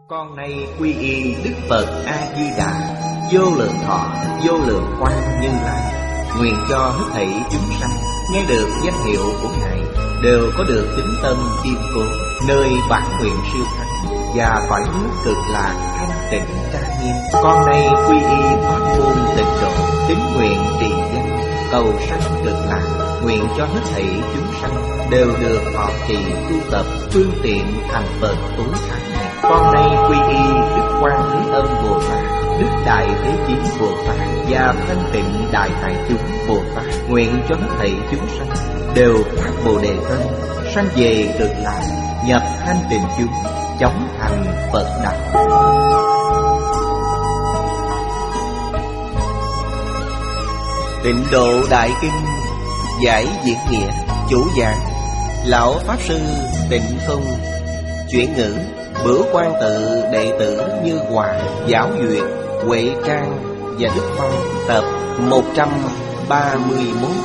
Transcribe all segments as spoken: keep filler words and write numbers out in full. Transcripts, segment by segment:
Con nay quy y Đức Phật A Di Đà, vô lượng thọ, vô lượng quang Như Lai. Nguyện cho hết thảy chúng sanh nghe được danh hiệu của Ngài đều có được tín tâm kiên cố, nơi bản nguyện siêu thắng và cõi nước cực lạc thanh tịnh trang nghiêm. Con nay quy y pháp môn tịnh độ, tín nguyện trì danh, cầu sanh cực lạc. Nguyện cho hết thảy chúng sanh đều được thọ trì tu tập phương tiện thành Phật tối thắng này. Con nay quy y Đức Quan Thế Âm Bồ Tát, Đức Đại Thế Chí Bồ Tát và Thanh Tịnh Đại Hải Chúng Bồ Tát. Nguyện cho hết thảy chúng sanh đều phát Bồ Đề tâm, sanh về cực lạc, nhập thanh tịnh chúng, chóng thành Phật đạo. Tịnh Độ Đại Kinh giải diễn nghĩa. Chủ giảng Lão Pháp Sư Tịnh Không. Chuyển ngữ Bửu Quan Tự đệ tử Như Hòa, Giáo Duyệt, Huệ Trang và Đức Phong. Tập một trăm ba mươi mốt.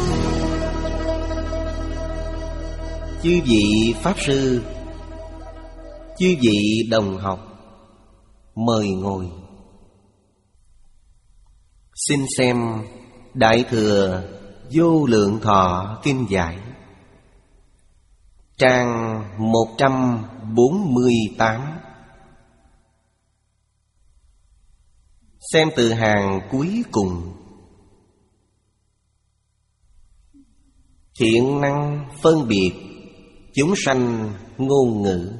Chư vị Pháp Sư, chư vị đồng học, mời ngồi. Xin xem Đại Thừa Vô Lượng Thọ Kinh Giải, trang một trăm bốn mươi tám. Xem từ hàng cuối cùng. Thiện năng phân biệt chúng sanh ngôn ngữ.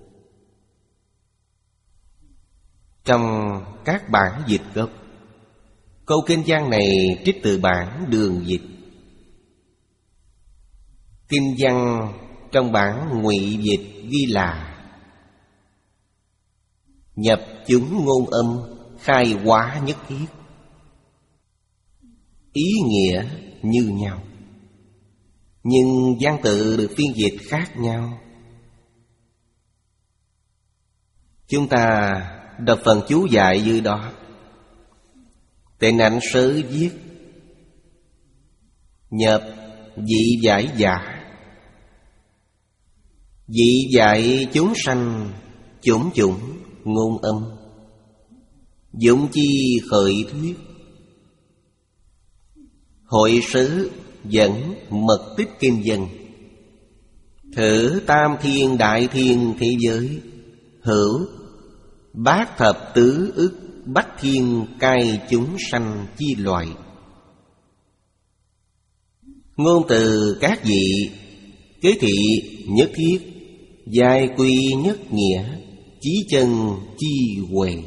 Trong các bản dịch gốc, câu kinh văn này trích từ bản Đường Dịch. Kinh văn trong bản Ngụy Dịch ghi là: nhập chúng ngôn âm, khai hóa nhất thiết. Ý nghĩa như nhau, nhưng văn tự được phiên dịch khác nhau. Chúng ta đọc phần chú giải dưới đó. Tịnh Ảnh Sớ viết: nhập dị giải giả, dị giải chúng sanh chủng chủng ngôn âm, dụng chi khởi thuyết. Hội sớ dẫn mật tích kinh dân, thử tam thiên đại thiên thế giới, hữu bát thập tứ ức bách thiên cai chúng sanh chi loại. Ngôn từ các vị kế thị nhất thiết, giai quy nhất nghĩa, chí chân chi huệ.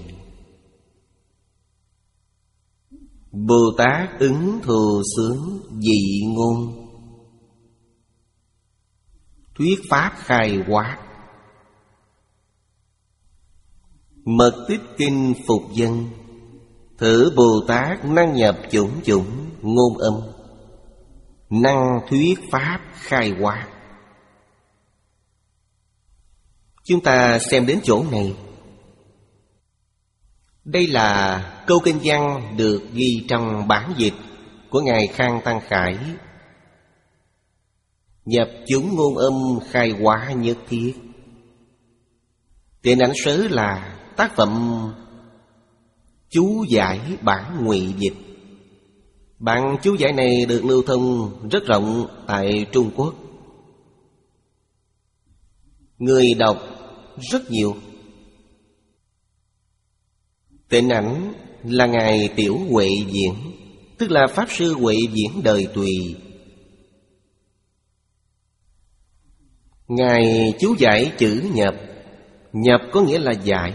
Bồ Tát ứng thù xướng dị ngôn, thuyết pháp khai hóa. Mật tích kinh phục dân, thử Bồ Tát năng nhập chủng chủng ngôn âm, năng thuyết pháp khai hóa. Chúng ta xem đến chỗ này. Đây là câu kinh văn được ghi trong bản dịch của Ngài Khang Tăng Khải. Nhập chúng ngôn âm, khai hóa nhất thiết. Tịnh Ảnh Sớ là tác phẩm chú giải bản Ngụy Dịch. Bản chú giải này được lưu thông rất rộng tại Trung Quốc, người đọc rất nhiều. Tịnh Ảnh là Ngài Tiểu Huệ Diễn, tức là Pháp Sư Huệ Diễn đời Tùy. Ngài chú giải chữ nhập. Nhập có nghĩa là giải,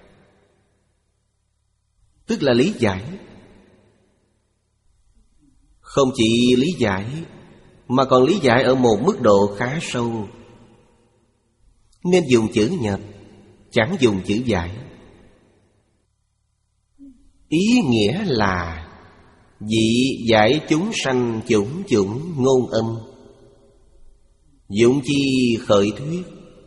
tức là lý giải. Không chỉ lý giải, mà còn lý giải ở một mức độ khá sâu, nên dùng chữ nhập, chẳng dùng chữ giải. Ý nghĩa là dị giải chúng sanh chủng chủng ngôn âm, dụng chi khởi thuyết.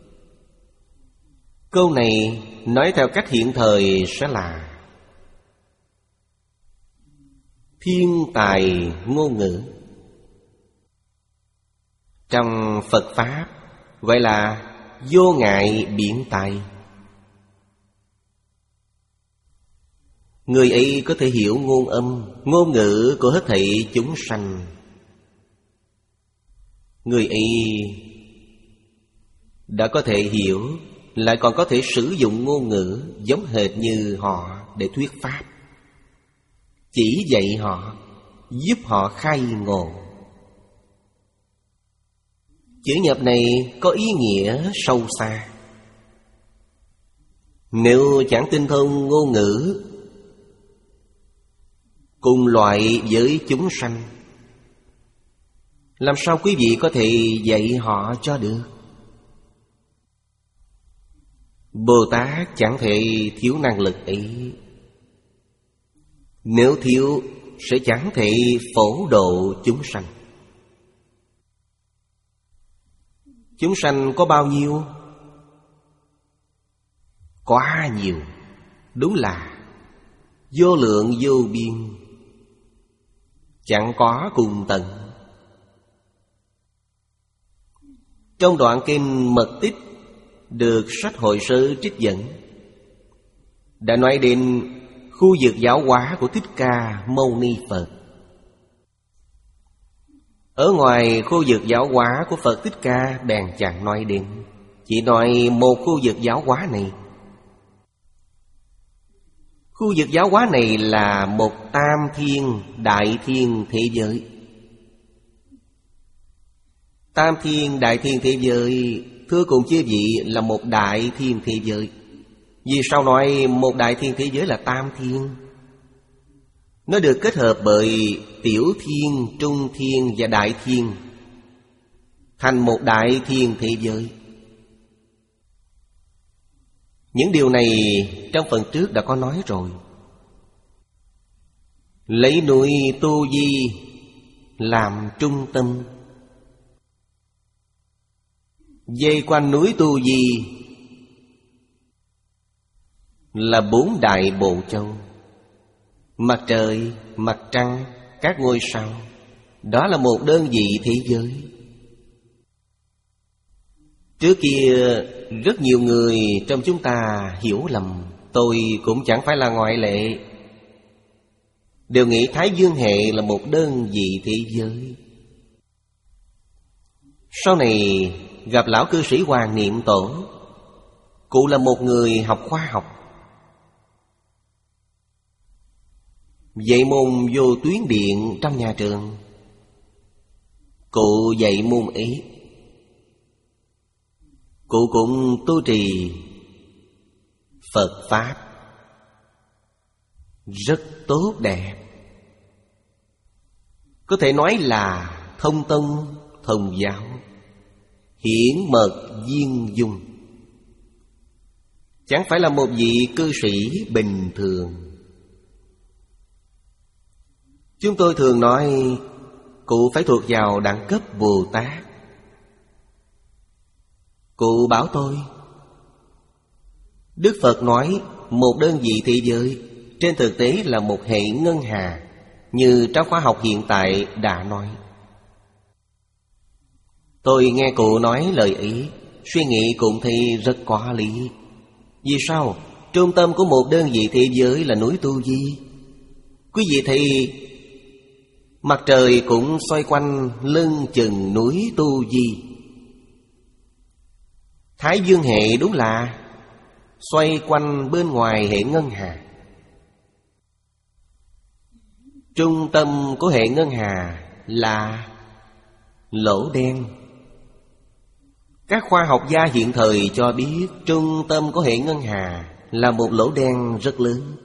Câu này nói theo cách hiện thời sẽ là thiên tài ngôn ngữ. Trong Phật Pháp gọi là vô ngại biện tài. Người ấy có thể hiểu ngôn âm, ngôn ngữ của hết thảy chúng sanh. Người ấy đã có thể hiểu, lại còn có thể sử dụng ngôn ngữ giống hệt như họ để thuyết pháp, chỉ dạy họ, giúp họ khai ngộ. Chữ nhập này có ý nghĩa sâu xa. Nếu chẳng tinh thông ngôn ngữ cùng loại với chúng sanh, làm sao quý vị có thể dạy họ cho được? Bồ Tát chẳng thể thiếu năng lực ấy. Nếu thiếu sẽ chẳng thể phổ độ chúng sanh. Chúng sanh có bao nhiêu? Quá nhiều. Đúng là vô lượng vô biên, chẳng có cùng tận. Trong đoạn kinh Mật Tích được sách Hội Sớ trích dẫn, đã nói đến khu vực giáo hóa của Thích Ca Mâu Ni Phật. Ở ngoài khu vực giáo hóa của Phật Thích Ca bèn chẳng nói đến, chỉ nói một khu vực giáo hóa này. Khu vực giáo hóa này là một tam thiên đại thiên thế giới. Tam thiên đại thiên thế giới, thưa cùng chư vị, là một đại thiên thế giới. Vì sao nói một đại thiên thế giới là tam thiên? Nó được kết hợp bởi tiểu thiên, trung thiên và đại thiên, thành một đại thiên thế giới. Những điều này trong phần trước đã có nói rồi. Lấy núi Tu Di làm trung tâm, dây quanh núi Tu Di là bốn đại bộ châu: mặt trời, mặt trăng, các ngôi sao. Đó là một đơn vị thế giới. Trước kia rất nhiều người trong chúng ta hiểu lầm, tôi cũng chẳng phải là ngoại lệ, đều nghĩ Thái Dương hệ là một đơn vị thế giới. Sau này gặp lão cư sĩ Hoàng Niệm Tổ, cụ là một người học khoa học, dạy môn vô tuyến điện trong nhà trường. Cụ dạy môn ấy, cụ cũng tu trì Phật Pháp rất tốt đẹp, có thể nói là thông tông thông giáo, hiển mật viên dung, chẳng phải là một vị cư sĩ bình thường. Chúng tôi thường nói cụ phải thuộc vào đẳng cấp Bồ Tát. Cụ bảo tôi, Đức Phật nói một đơn vị thế giới, trên thực tế là một hệ ngân hà, như trong khoa học hiện tại đã nói. Tôi nghe cụ nói lời ấy, suy nghĩ cũng thấy rất có lý. Vì sao? Trung tâm của một đơn vị thế giới là núi Tu Di. Quý vị thấy mặt trời cũng xoay quanh lưng chừng núi Tu Di. Thái Dương hệ đúng là xoay quanh bên ngoài hệ ngân hà. Trung tâm của hệ ngân hà là lỗ đen. Các khoa học gia hiện thời cho biết trung tâm của hệ ngân hà là một lỗ đen rất lớn.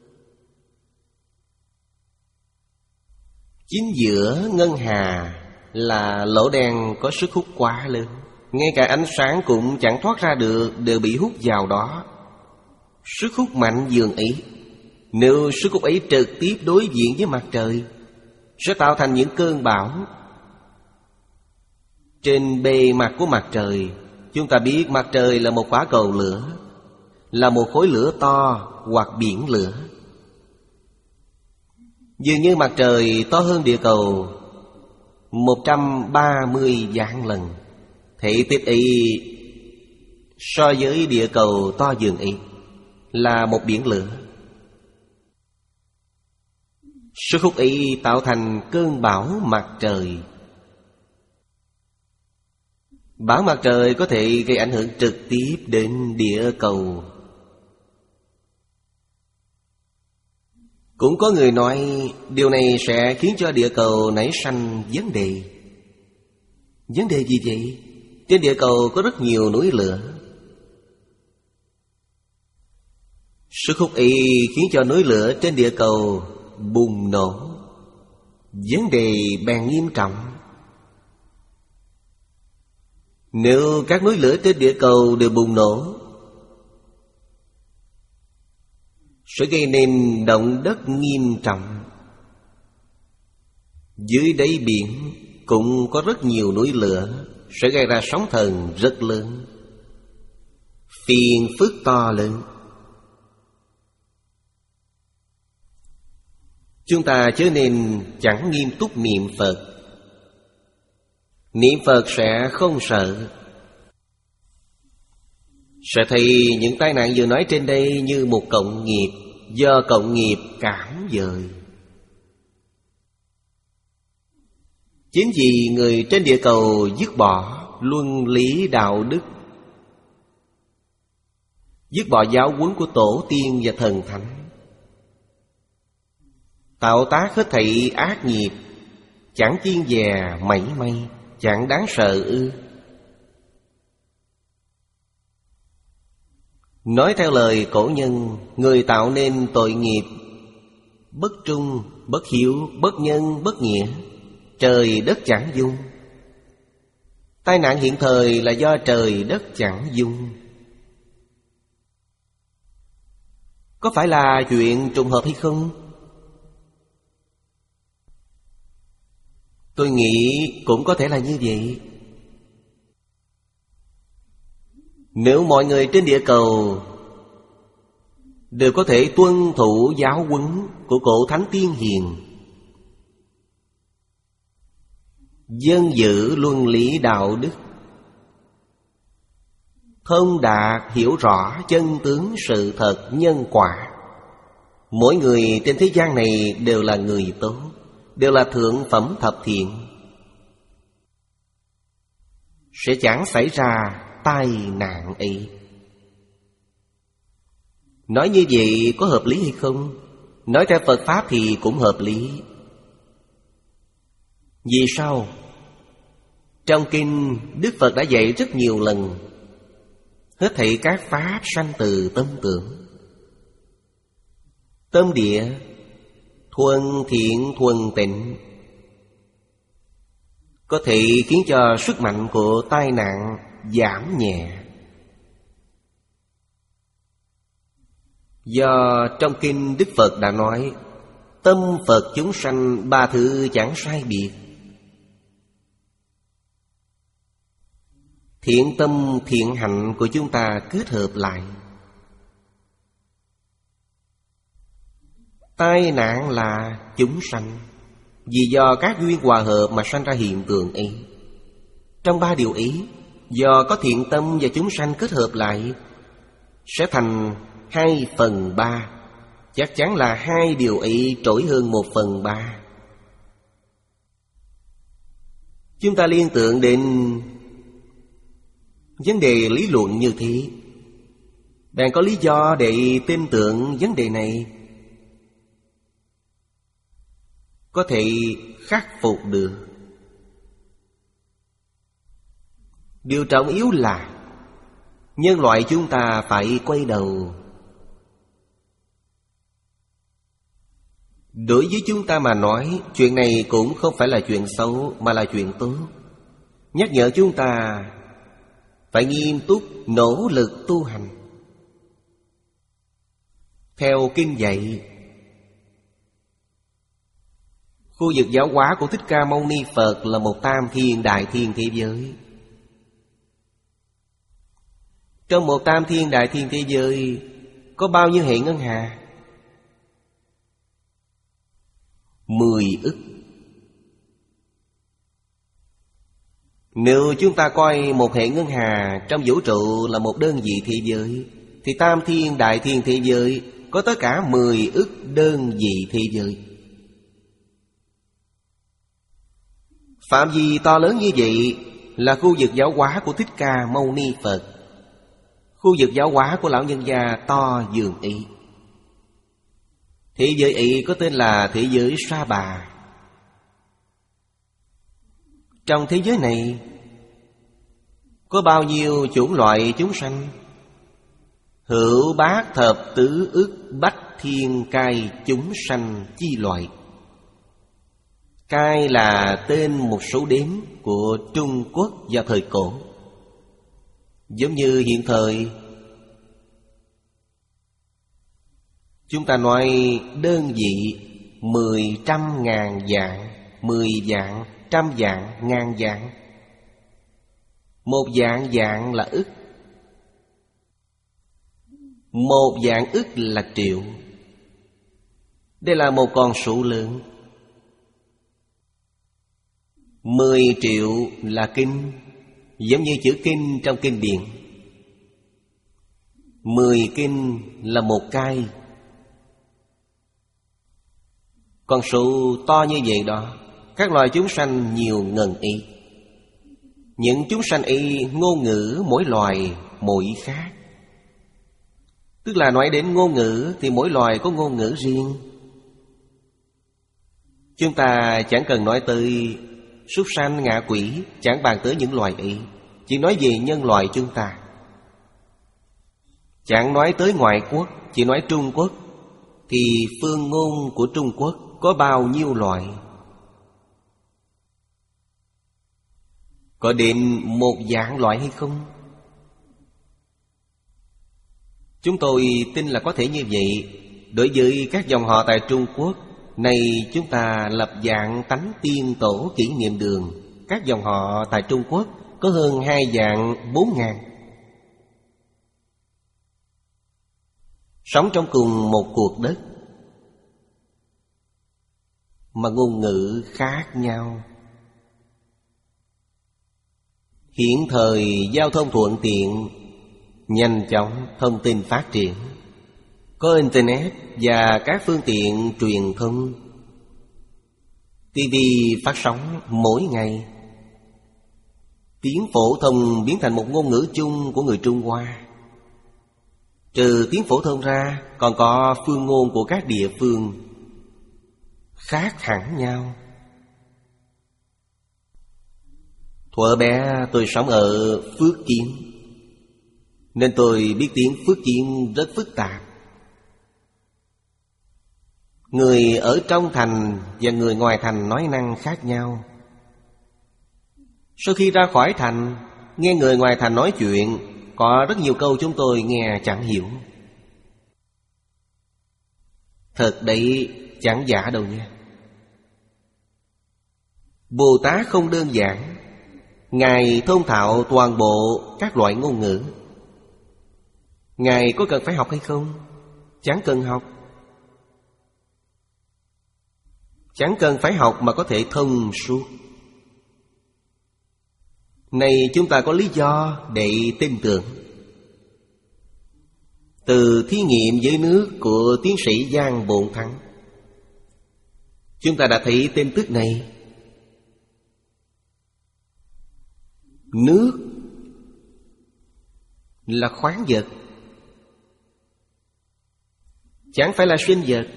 Chính giữa ngân hà là lỗ đen có sức hút quá lớn, ngay cả ánh sáng cũng chẳng thoát ra được, đều bị hút vào đó. Sức hút mạnh dường ấy, nếu sức hút ấy trực tiếp đối diện với mặt trời, sẽ tạo thành những cơn bão. Trên bề mặt của mặt trời, chúng ta biết mặt trời là một quả cầu lửa, là một khối lửa to hoặc biển lửa. Dường như mặt trời to hơn địa cầu một trăm ba mươi vạn lần. Thể tích ấy so với địa cầu to dường ấy là một biển lửa. Sức hút ấy tạo thành cơn bão mặt trời. Bão mặt trời có thể gây ảnh hưởng trực tiếp đến địa cầu. Cũng có người nói điều này sẽ khiến cho địa cầu nảy sanh vấn đề. Vấn đề gì vậy? Trên địa cầu có rất nhiều núi lửa. Sức hút ấy khiến cho núi lửa trên địa cầu bùng nổ. Vấn đề bèn nghiêm trọng. Nếu các núi lửa trên địa cầu đều bùng nổ, sẽ gây nên động đất nghiêm trọng. Dưới đáy biển cũng có rất nhiều núi lửa, sẽ gây ra sóng thần rất lớn, phiền phức to lớn. Chúng ta chớ nên chẳng nghiêm túc niệm Phật. Niệm Phật sẽ không sợ. Sẽ thấy những tai nạn vừa nói trên đây như một cộng nghiệp, do cộng nghiệp cảm dời. Chính vì người trên địa cầu dứt bỏ luân lý đạo đức, dứt bỏ giáo huấn của tổ tiên và thần thánh, tạo tác hết thảy ác nghiệp, chẳng kiêng dè mảy may, chẳng đáng sợ ư? Nói theo lời cổ nhân, người tạo nên tội nghiệp bất trung, bất hiếu, bất nhân, bất nghĩa, trời đất chẳng dung. Tai nạn hiện thời là do trời đất chẳng dung. Có phải là chuyện trùng hợp hay không? Tôi nghĩ cũng có thể là như vậy. Nếu mọi người trên địa cầu đều có thể tuân thủ giáo huấn của cổ thánh tiên hiền, dân giữ luân lý đạo đức, thông đạt hiểu rõ chân tướng sự thật nhân quả, mỗi người trên thế gian này đều là người tốt, đều là thượng phẩm thập thiện, sẽ chẳng xảy ra tai nạn ấy. Nói như vậy có hợp lý hay không? Nói theo Phật Pháp thì cũng hợp lý. Vì sao? Trong kinh Đức Phật đã dạy rất nhiều lần, hết thảy các pháp sanh từ tâm tưởng. Tâm địa thuần thiện thuần tịnh có thể khiến cho sức mạnh của tai nạn giảm nhẹ. Do trong kinh Đức Phật đã nói, tâm Phật chúng sanh ba thứ chẳng sai biệt. Thiện tâm thiện hạnh của chúng ta kết hợp lại, tai nạn là chúng sanh, vì do các duyên hòa hợp mà sanh ra hiện tượng ấy. Trong ba điều ấy, do có thiện tâm và chúng sanh kết hợp lại, sẽ thành hai phần ba. Chắc chắn là hai điều ấy trội hơn một phần ba. Chúng ta liên tưởng đến vấn đề lý luận như thế, bạn có lý do để tin tưởng vấn đề này, có thể khắc phục được. Điều trọng yếu là nhân loại chúng ta phải quay đầu. Đối với chúng ta mà nói, chuyện này cũng không phải là chuyện xấu, mà là chuyện tốt. Nhắc nhở chúng ta phải nghiêm túc nỗ lực tu hành. Theo kinh dạy, khu vực giáo hóa của Thích Ca Mâu Ni Phật là một tam thiên đại thiên thế giới. Trong một tam thiên đại thiên thế giới có bao nhiêu hệ ngân hà? Mười ức. Nếu chúng ta coi một hệ ngân hà trong vũ trụ là một đơn vị thế giới, thì tam thiên đại thiên thế giới có tất cả mười ức đơn vị thế giới. Phạm vi to lớn như vậy là khu vực giáo hóa của Thích Ca Mâu Ni Phật. Khu vực giáo hóa của lão nhân gia to dường ý. Thế giới ấy có tên là thế giới Sa Bà. Trong thế giới này có bao nhiêu chủng loại chúng sanh? Hữu bát thập tứ ức bách thiên cai chúng sanh chi loại. Cai là tên một số đếm của Trung Quốc vào thời cổ. Giống như hiện thời chúng ta nói đơn vị mười trăm ngàn vạn, mười vạn, trăm vạn, ngàn vạn. Một vạn vạn là ức. Một vạn ức là triệu. Đây là một con số lớn. Mười triệu là kinh, giống như chữ kinh trong kinh điển. Mười kinh là một cai. Con số to như vậy đó, các loài chúng sanh nhiều ngần ý. Những chúng sanh ấy ngôn ngữ mỗi loài mỗi khác. Tức là nói đến ngôn ngữ thì mỗi loài có ngôn ngữ riêng. Chúng ta chẳng cần nói tới súc sanh ngạ quỷ, chẳng bàn tới những loài ấy, chỉ nói về nhân loại chúng ta. Chẳng nói tới ngoại quốc, chỉ nói Trung Quốc, thì phương ngôn của Trung Quốc có bao nhiêu loại? Có đến một vạn loại hay không? Chúng tôi tin là có thể như vậy. Đối với các dòng họ tại Trung Quốc, nay chúng ta lập dạng tánh tiên tổ kỷ niệm đường. Các dòng họ tại Trung Quốc có hơn hai vạn bốn ngàn. Sống trong cùng một cuộc đất mà ngôn ngữ khác nhau. Hiện thời giao thông thuận tiện, nhanh chóng thông tin phát triển, có Internet và các phương tiện truyền thông. ti vi phát sóng mỗi ngày. Tiếng phổ thông biến thành một ngôn ngữ chung của người Trung Hoa. Trừ tiếng phổ thông ra, còn có phương ngôn của các địa phương khác hẳn nhau. Thuở bé tôi sống ở Phước Kiến, nên tôi biết tiếng Phước Kiến rất phức tạp. Người ở trong thành và người ngoài thành nói năng khác nhau. Sau khi ra khỏi thành, nghe người ngoài thành nói chuyện, có rất nhiều câu chúng tôi nghe chẳng hiểu. Thật đấy, chẳng giả đâu nha. Bồ Tát không đơn giản. Ngài thông thạo toàn bộ các loại ngôn ngữ. Ngài có cần phải học hay không? Chẳng cần học. Chẳng cần phải học mà có thể thông suốt. Này chúng ta có lý do để tin tưởng. Từ thí nghiệm dưới nước của tiến sĩ Giang Bộn Thắng, chúng ta đã thấy tin tức này. Nước là khoáng vật, chẳng phải là sinh vật,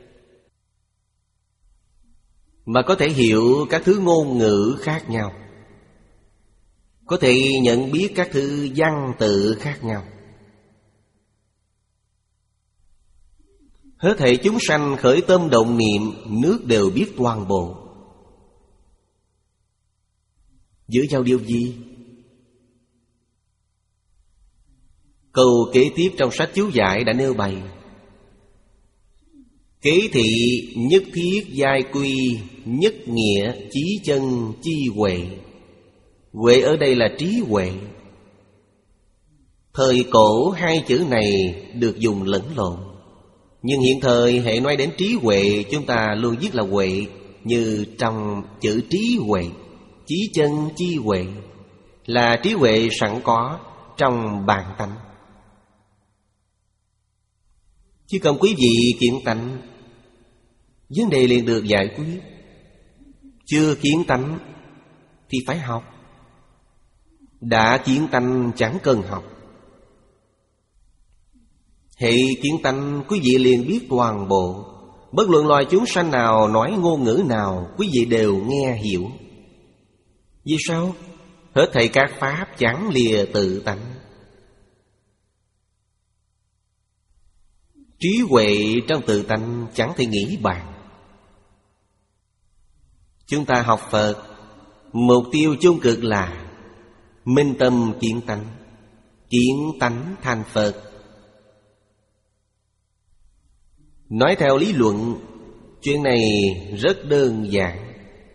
mà có thể hiểu các thứ ngôn ngữ khác nhau, có thể nhận biết các thứ văn tự khác nhau. Hết thảy chúng sanh khởi tâm động niệm, nước đều biết toàn bộ. Giữa nhau điều gì? Câu kế tiếp trong sách chú giải đã nêu bày: kế thị nhất thiết giai quy, nhất nghĩa chí chân chi huệ. Huệ ở đây là trí huệ. Thời cổ hai chữ này được dùng lẫn lộn, nhưng hiện thời hệ nói đến trí huệ, chúng ta luôn viết là huệ, như trong chữ trí huệ. Chí chân chi huệ là trí huệ sẵn có trong bản tánh. Chỉ cần quý vị kiến tánh, vấn đề liền được giải quyết. Chưa kiến tánh, thì phải học. Đã kiến tánh chẳng cần học. Hệ kiến tánh quý vị liền biết toàn bộ. Bất luận loài chúng sanh nào nói ngôn ngữ nào, quý vị đều nghe hiểu. Vì sao? Hết thảy các pháp chẳng lìa tự tánh. Trí huệ trong tự tánh chẳng thể nghĩ bàn. Chúng ta học Phật, mục tiêu chung cực là minh tâm kiến tánh, kiến tánh thành Phật. Nói theo lý luận, chuyện này rất đơn giản.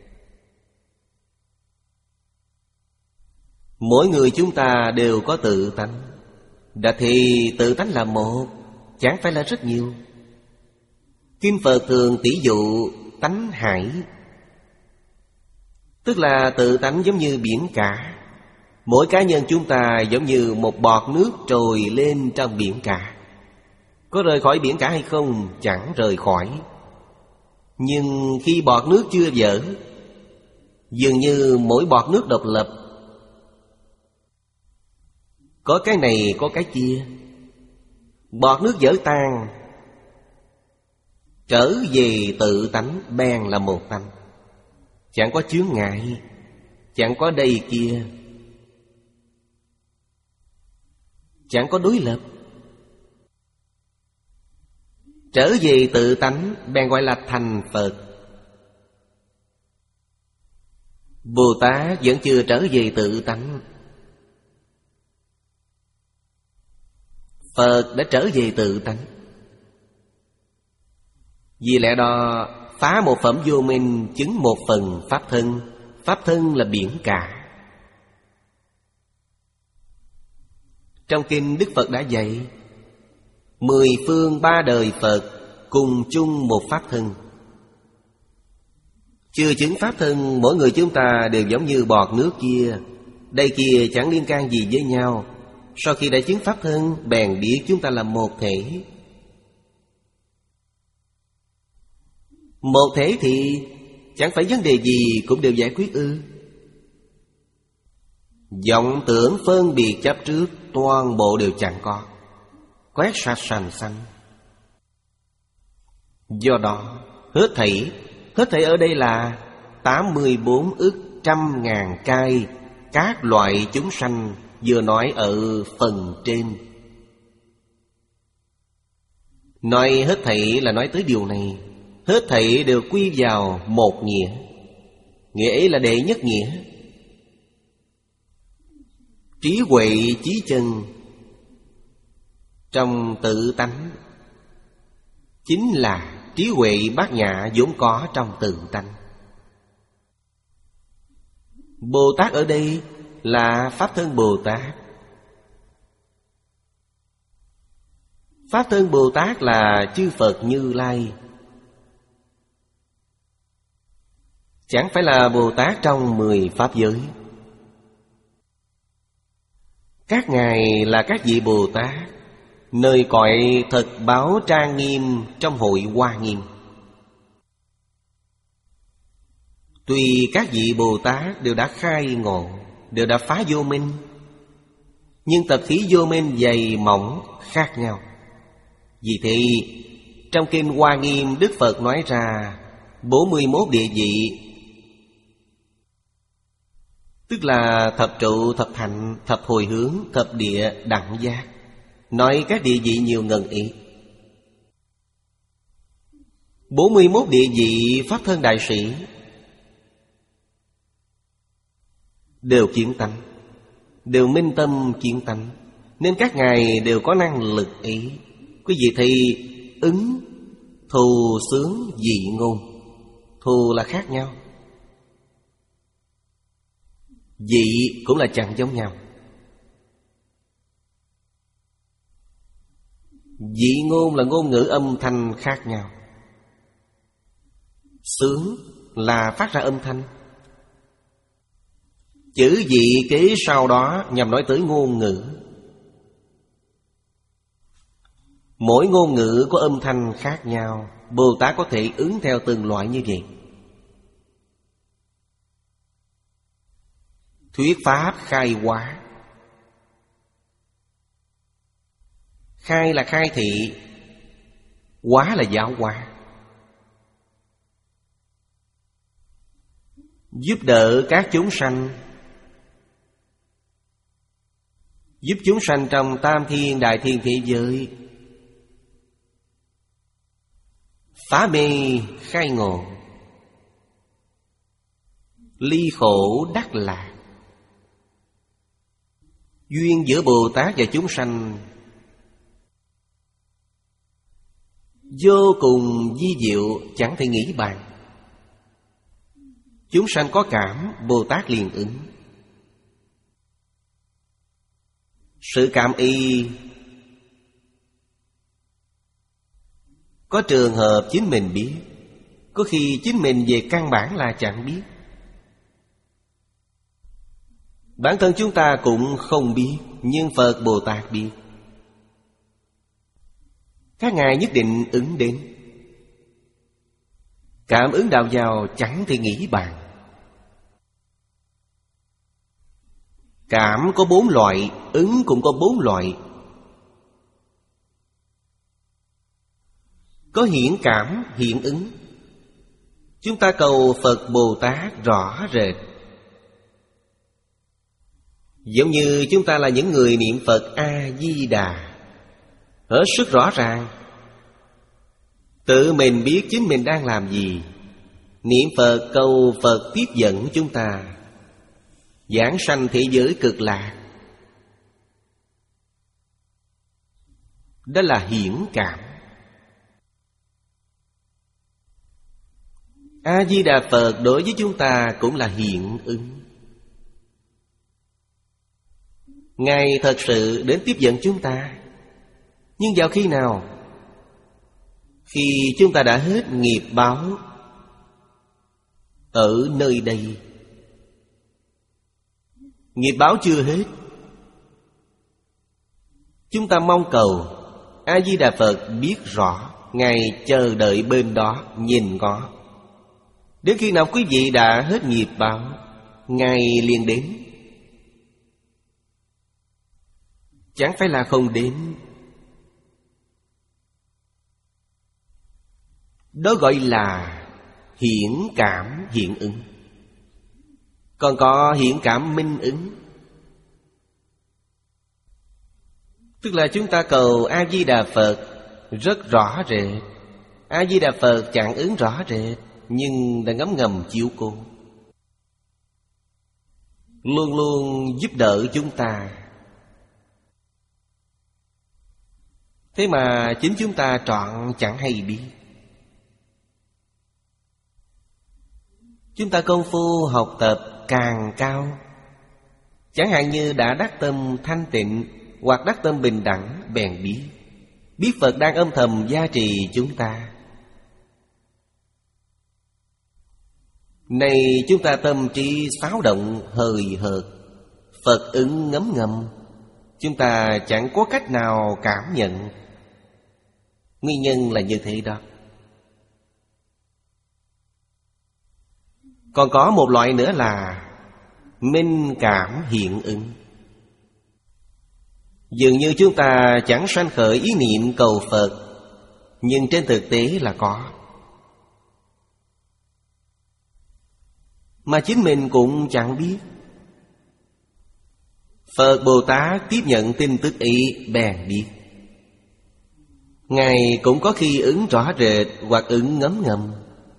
Mỗi người chúng ta đều có tự tánh. Đã thì tự tánh là một, chẳng phải là rất nhiều. Kinh Phật thường tỉ dụ tánh hải, tức là tự tánh giống như biển cả. Mỗi cá nhân chúng ta giống như một bọt nước trồi lên trong biển cả. Có rời khỏi biển cả hay không? Chẳng rời khỏi. Nhưng khi bọt nước chưa vỡ, dường như mỗi bọt nước độc lập, có cái này có cái kia. Bọt nước vỡ tan, trở về tự tánh bèn là một tánh. Chẳng có chướng ngại, chẳng có đây kia, chẳng có đối lập. Trở về tự tánh bèn gọi là thành Phật. Bồ Tát vẫn chưa trở về tự tánh, Phật đã trở về tự tánh. Vì lẽ đó phá một phẩm vô minh, chứng một phần pháp thân. Pháp thân là biển cả. Trong kinh Đức Phật đã dạy, mười phương ba đời Phật cùng chung một pháp thân. Chưa chứng pháp thân, mỗi người chúng ta đều giống như bọt nước kia, đây kia chẳng liên can gì với nhau. Sau khi đã chứng pháp thân, bèn biết chúng ta là một thể. Một thể thì chẳng phải vấn đề gì cũng đều giải quyết ư? Vọng tưởng phân biệt chấp trước toàn bộ đều chẳng có, quét sạch sành xanh. Do đó hết thảy, hết thảy ở đây là tám mươi bốn ức trăm ngàn cai các loại chúng sanh, vừa nói ở phần trên. Nói hết thảy là nói tới điều này. Hết thảy đều quy vào một nghĩa. Nghĩa ấy là đệ nhất nghĩa. Trí huệ chí chân trong tự tánh chính là trí huệ bát nhã vốn có trong tự tánh. Bồ Tát ở đây là Pháp thân Bồ Tát. Pháp thân Bồ Tát là chư Phật Như Lai, chẳng phải là Bồ Tát trong mười Pháp giới. Các ngài là các vị Bồ Tát nơi cõi thật báo trang nghiêm trong hội Hoa Nghiêm. Tuy các vị Bồ Tát đều đã khai ngộ, đều đã phá vô minh, nhưng tập khí vô minh dày mỏng khác nhau. Vì thế trong kinh Hoa Nghiêm, Đức Phật nói ra bốn mươi mốt địa vị, tức là thập trụ, thập hạnh, thập hồi hướng, thập địa, đẳng giác. Nói các địa vị nhiều ngần ý. Bốn mươi mốt địa vị Pháp thân đại sĩ đều kiến tánh, đều minh tâm kiến tánh, nên các ngài đều có năng lực ý. Quý vị thấy ứng, thù, xướng, dị, ngôn. Thù là khác nhau, dị cũng là chẳng giống nhau. Dị ngôn là ngôn ngữ âm thanh khác nhau. Xướng là phát ra âm thanh. Chữ dị kế sau đó nhằm nói tới ngôn ngữ. Mỗi ngôn ngữ có âm thanh khác nhau, Bồ Tát có thể ứng theo từng loại như vậy. thuyết pháp khai hóa. Khai là khai thị, hóa là giáo hóa. Giúp đỡ các chúng sanh, giúp chúng sanh trong tam thiên đại thiên thế giới phá mê khai ngộ, ly khổ đắc lạc. Duyên giữa Bồ Tát và chúng sanh vô cùng vi diệu, chẳng thể nghĩ bàn. Chúng sanh có cảm, Bồ Tát liền ứng. Sự cảm y có trường hợp chính mình biết, có khi chính mình về căn bản là chẳng biết. Bản thân chúng ta cũng không biết, nhưng Phật Bồ Tát biết. Các ngài nhất định ứng đến. Cảm ứng đạo vào chẳng thể nghĩ bàn. Cảm có bốn loại, ứng cũng có bốn loại. Có hiển cảm, hiển ứng. Chúng ta cầu Phật Bồ Tát rõ rệt. Giống như chúng ta là những người niệm Phật A-di-đà, hết sức rõ ràng. Tự mình biết chính mình đang làm gì. Niệm Phật cầu Phật tiếp dẫn chúng ta giảng sanh thế giới cực lạc. Đó là hiển cảm. A-di-đà Phật đối với chúng ta cũng là hiện ứng. Ngài thật sự đến tiếp dẫn chúng ta. Nhưng vào khi nào? Khi chúng ta đã hết nghiệp báo ở nơi đây. Nghiệp báo chưa hết, chúng ta mong cầu A-di-đà Phật biết rõ. Ngài chờ đợi bên đó nhìn ngó. Đến khi nào quý vị đã hết nghiệp báo, Ngài liền đến. Chẳng phải là không đến. Đó gọi là hiển cảm hiện ứng. Còn có hiển cảm minh ứng. Tức là chúng ta cầu A-di-đà Phật rất rõ rệt. A-di-đà Phật chẳng ứng rõ rệt, nhưng đã ngấm ngầm chiếu cố, luôn luôn giúp đỡ chúng ta. Thế mà chính chúng ta trọn chẳng hay biết. Chúng ta công phu học tập càng cao, chẳng hạn như đã đắc tâm thanh tịnh hoặc đắc tâm bình đẳng, bèn biết. Biết Phật đang âm thầm gia trì chúng ta. Này chúng ta tâm trí xáo động hời hợt, Phật ứng ngấm ngầm, chúng ta chẳng có cách nào cảm nhận. Nguyên nhân là như thế đó. Còn có một loại nữa là minh cảm hiện ứng. Dường như chúng ta chẳng sanh khởi ý niệm cầu Phật, nhưng trên thực tế là có. Mà chính mình cũng chẳng biết. Phật Bồ Tát tiếp nhận tin tức ấy bèn biết. Ngài cũng có khi ứng rõ rệt hoặc ứng ngấm ngầm.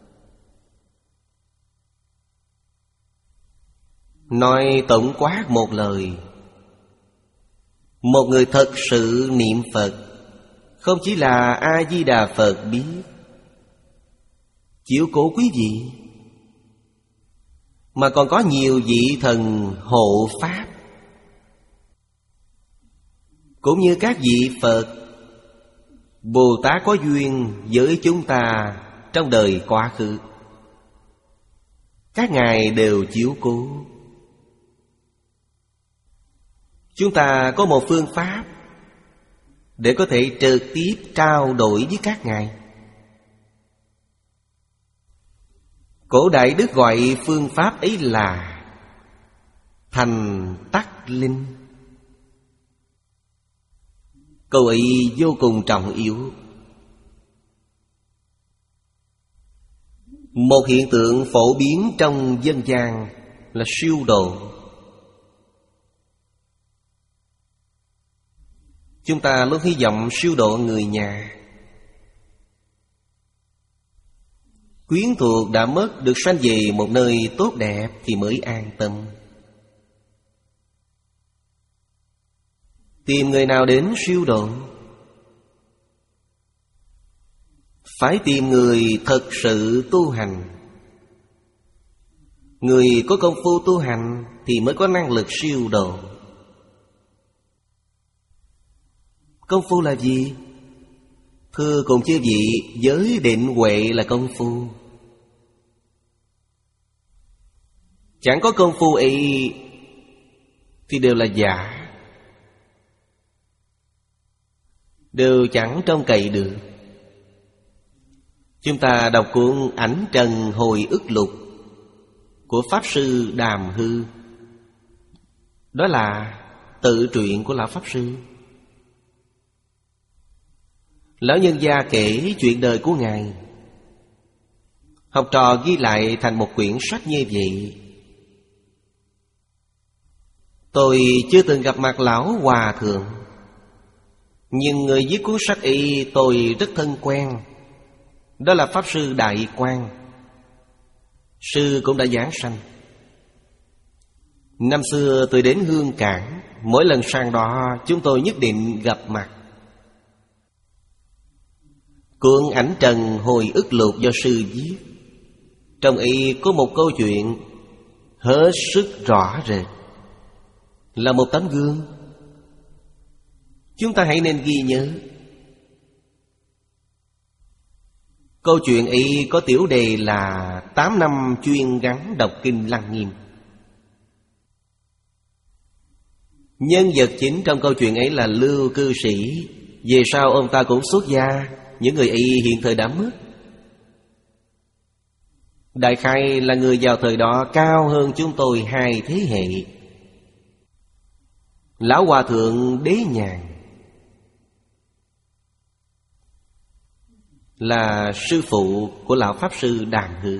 Nói tổng quát một lời, một người thật sự niệm Phật, không chỉ là A-di-đà Phật biết, chiếu cố quý vị, mà còn có nhiều vị thần hộ pháp, cũng như các vị Phật Bồ Tát có duyên với chúng ta trong đời quá khứ. Các ngài đều chiếu cố. Chúng ta có một phương pháp để có thể trực tiếp trao đổi với các ngài. Cổ Đại Đức gọi phương pháp ấy là thành tắc linh. Câu ấy vô cùng trọng yếu. Một hiện tượng phổ biến trong dân gian là siêu độ. Chúng ta luôn hy vọng siêu độ người nhà. Quyến thuộc đã mất, được sanh về một nơi tốt đẹp thì mới an tâm. Tìm người nào đến siêu độ? Phải tìm người thật sự tu hành. Người có công phu tu hành thì mới có năng lực siêu độ. Công phu là gì? Thưa cùng chư vị, giới định huệ là công phu. Chẳng có công phu ấy thì đều là giả, đều chẳng trông cậy được. Chúng ta đọc cuốn Ảnh Trần Hồi Ức Lục của Pháp Sư Đàm Hư. Đó là tự truyện của Lão Pháp Sư. Lão nhân gia kể chuyện đời của Ngài, học trò ghi lại thành một quyển sách như vậy. Tôi chưa từng gặp mặt Lão Hòa Thượng, nhưng người viết cuốn sách ấy tôi rất thân quen. Đó là Pháp Sư Đại Quang. Sư cũng đã giáng sanh. Năm xưa tôi đến Hương Cảng, mỗi lần sang đó chúng tôi nhất định gặp mặt. Cuốn Ảnh Trần Hồi Ức Lục do sư viết, trong ấy có một câu chuyện hết sức rõ rệt, là một tấm gương. Chúng ta hãy nên ghi nhớ. Câu chuyện ấy có tiểu đề là tám năm chuyên gắn đọc kinh Lăng Nghiêm. Nhân vật chính trong câu chuyện ấy là Lưu Cư Sĩ. Về sau ông ta cũng xuất gia. Những người ấy hiện thời đã mất. Đại khai là người vào thời đó cao hơn chúng tôi hai thế hệ. Lão Hòa Thượng Đế Nhàn là sư phụ của Lão Pháp Sư Đàm Hư.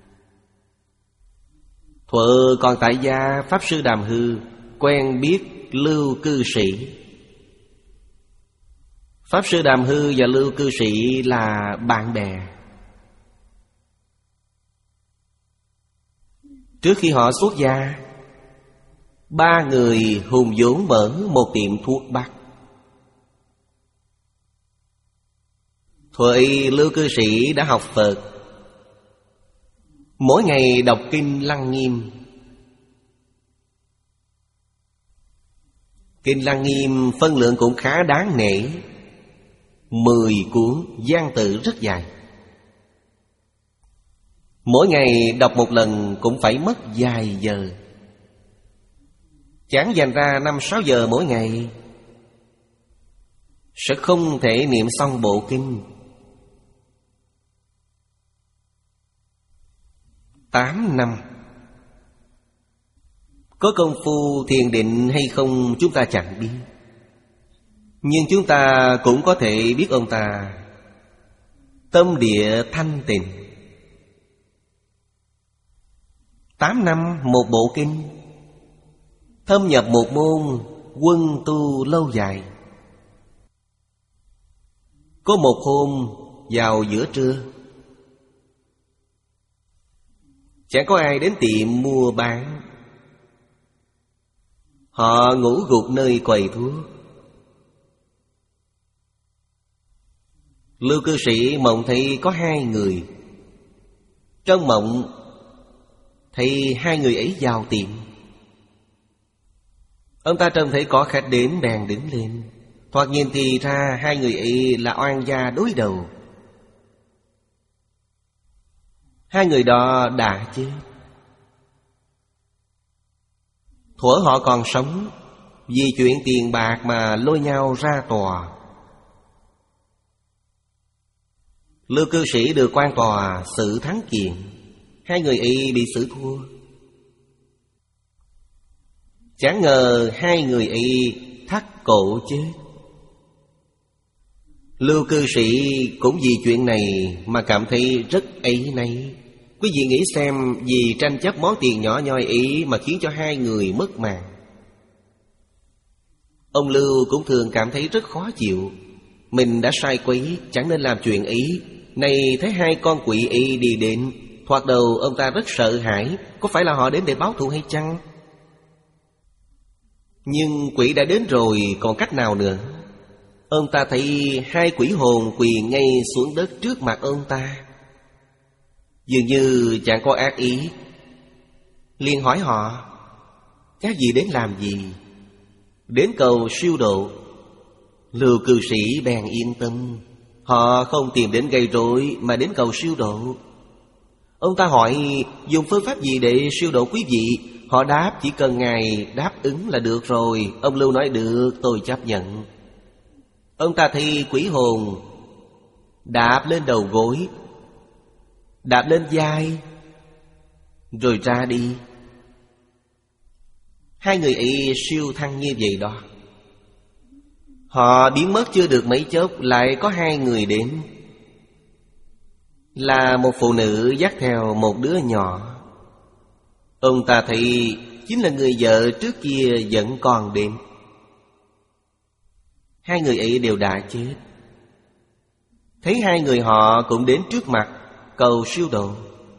Thuở còn tại gia, Pháp Sư Đàm Hư quen biết Lưu Cư Sĩ. Pháp Sư Đàm Hư và Lưu Cư Sĩ là bạn bè. Trước khi họ xuất gia, ba người hùng vốn mở một tiệm thuốc bắc. Thuở ấy Lưu Cư Sĩ đã học Phật, mỗi ngày đọc kinh Lăng Nghiêm. Kinh Lăng Nghiêm phân lượng cũng khá đáng nể, mười cuốn, văn tự rất dài. Mỗi ngày đọc một lần cũng phải mất vài giờ. Chẳng dành ra năm sáu giờ mỗi ngày, sẽ không thể niệm xong bộ kinh. Tám năm. Có công phu thiền định hay không chúng ta chẳng biết, nhưng chúng ta cũng có thể biết ông ta tâm địa thanh tịnh. Tám năm một bộ kinh, thâm nhập một môn, quân tu lâu dài. Có một hôm vào giữa trưa, chẳng có ai đến tiệm mua bán. Họ ngủ gục nơi quầy thuốc. Lưu Cư Sĩ mộng thấy có hai người. Trong mộng thấy hai người ấy vào tiệm. Ông ta trông thấy có khách đến bèn đứng lên. Thoạt nhìn thì ra hai người ấy là oan gia đối đầu. Hai người đó đã chết. Thuở họ còn sống, vì chuyện tiền bạc mà lôi nhau ra tòa. Lưu Cư Sĩ được quan tòa xử thắng kiện. Hai người ấy bị xử thua. Chẳng ngờ hai người ấy thắt cổ chết. Lưu cư sĩ cũng vì chuyện này mà cảm thấy rất áy náy. Quý vị nghĩ xem, vì tranh chấp món tiền nhỏ nhoi ấy mà khiến cho hai người mất mạng. Ông Lưu cũng thường cảm thấy rất khó chịu. Mình đã sai quấy, chẳng nên làm chuyện ấy. Này thấy hai con quỷ ấy đi đến, thoạt đầu ông ta rất sợ hãi. Có phải là họ đến để báo thù hay chăng? Nhưng quỷ đã đến rồi, còn cách nào nữa? Ông ta thấy hai quỷ hồn quỳ ngay xuống đất trước mặt ông ta, dường như chẳng có ác ý. Liền hỏi họ: các vị đến làm gì? Đến cầu siêu độ. Lưu cư sĩ bèn yên tâm, họ không tìm đến gây rối mà đến cầu siêu độ. Ông ta hỏi dùng phương pháp gì để siêu độ quý vị. Họ đáp chỉ cần Ngài đáp ứng là được rồi. Ông Lưu nói được, tôi chấp nhận. Ông ta thì quỷ hồn đạp lên đầu gối, đạp lên vai, rồi ra đi. Hai người ấy siêu thăng như vậy đó. Họ biến mất chưa được mấy chốc, lại có hai người đến. Là một phụ nữ dắt theo một đứa nhỏ. Ông ta thấy chính là người vợ trước kia vẫn còn đến. Hai người ấy đều đã chết. Thấy hai người họ cũng đến trước mặt cầu siêu độ.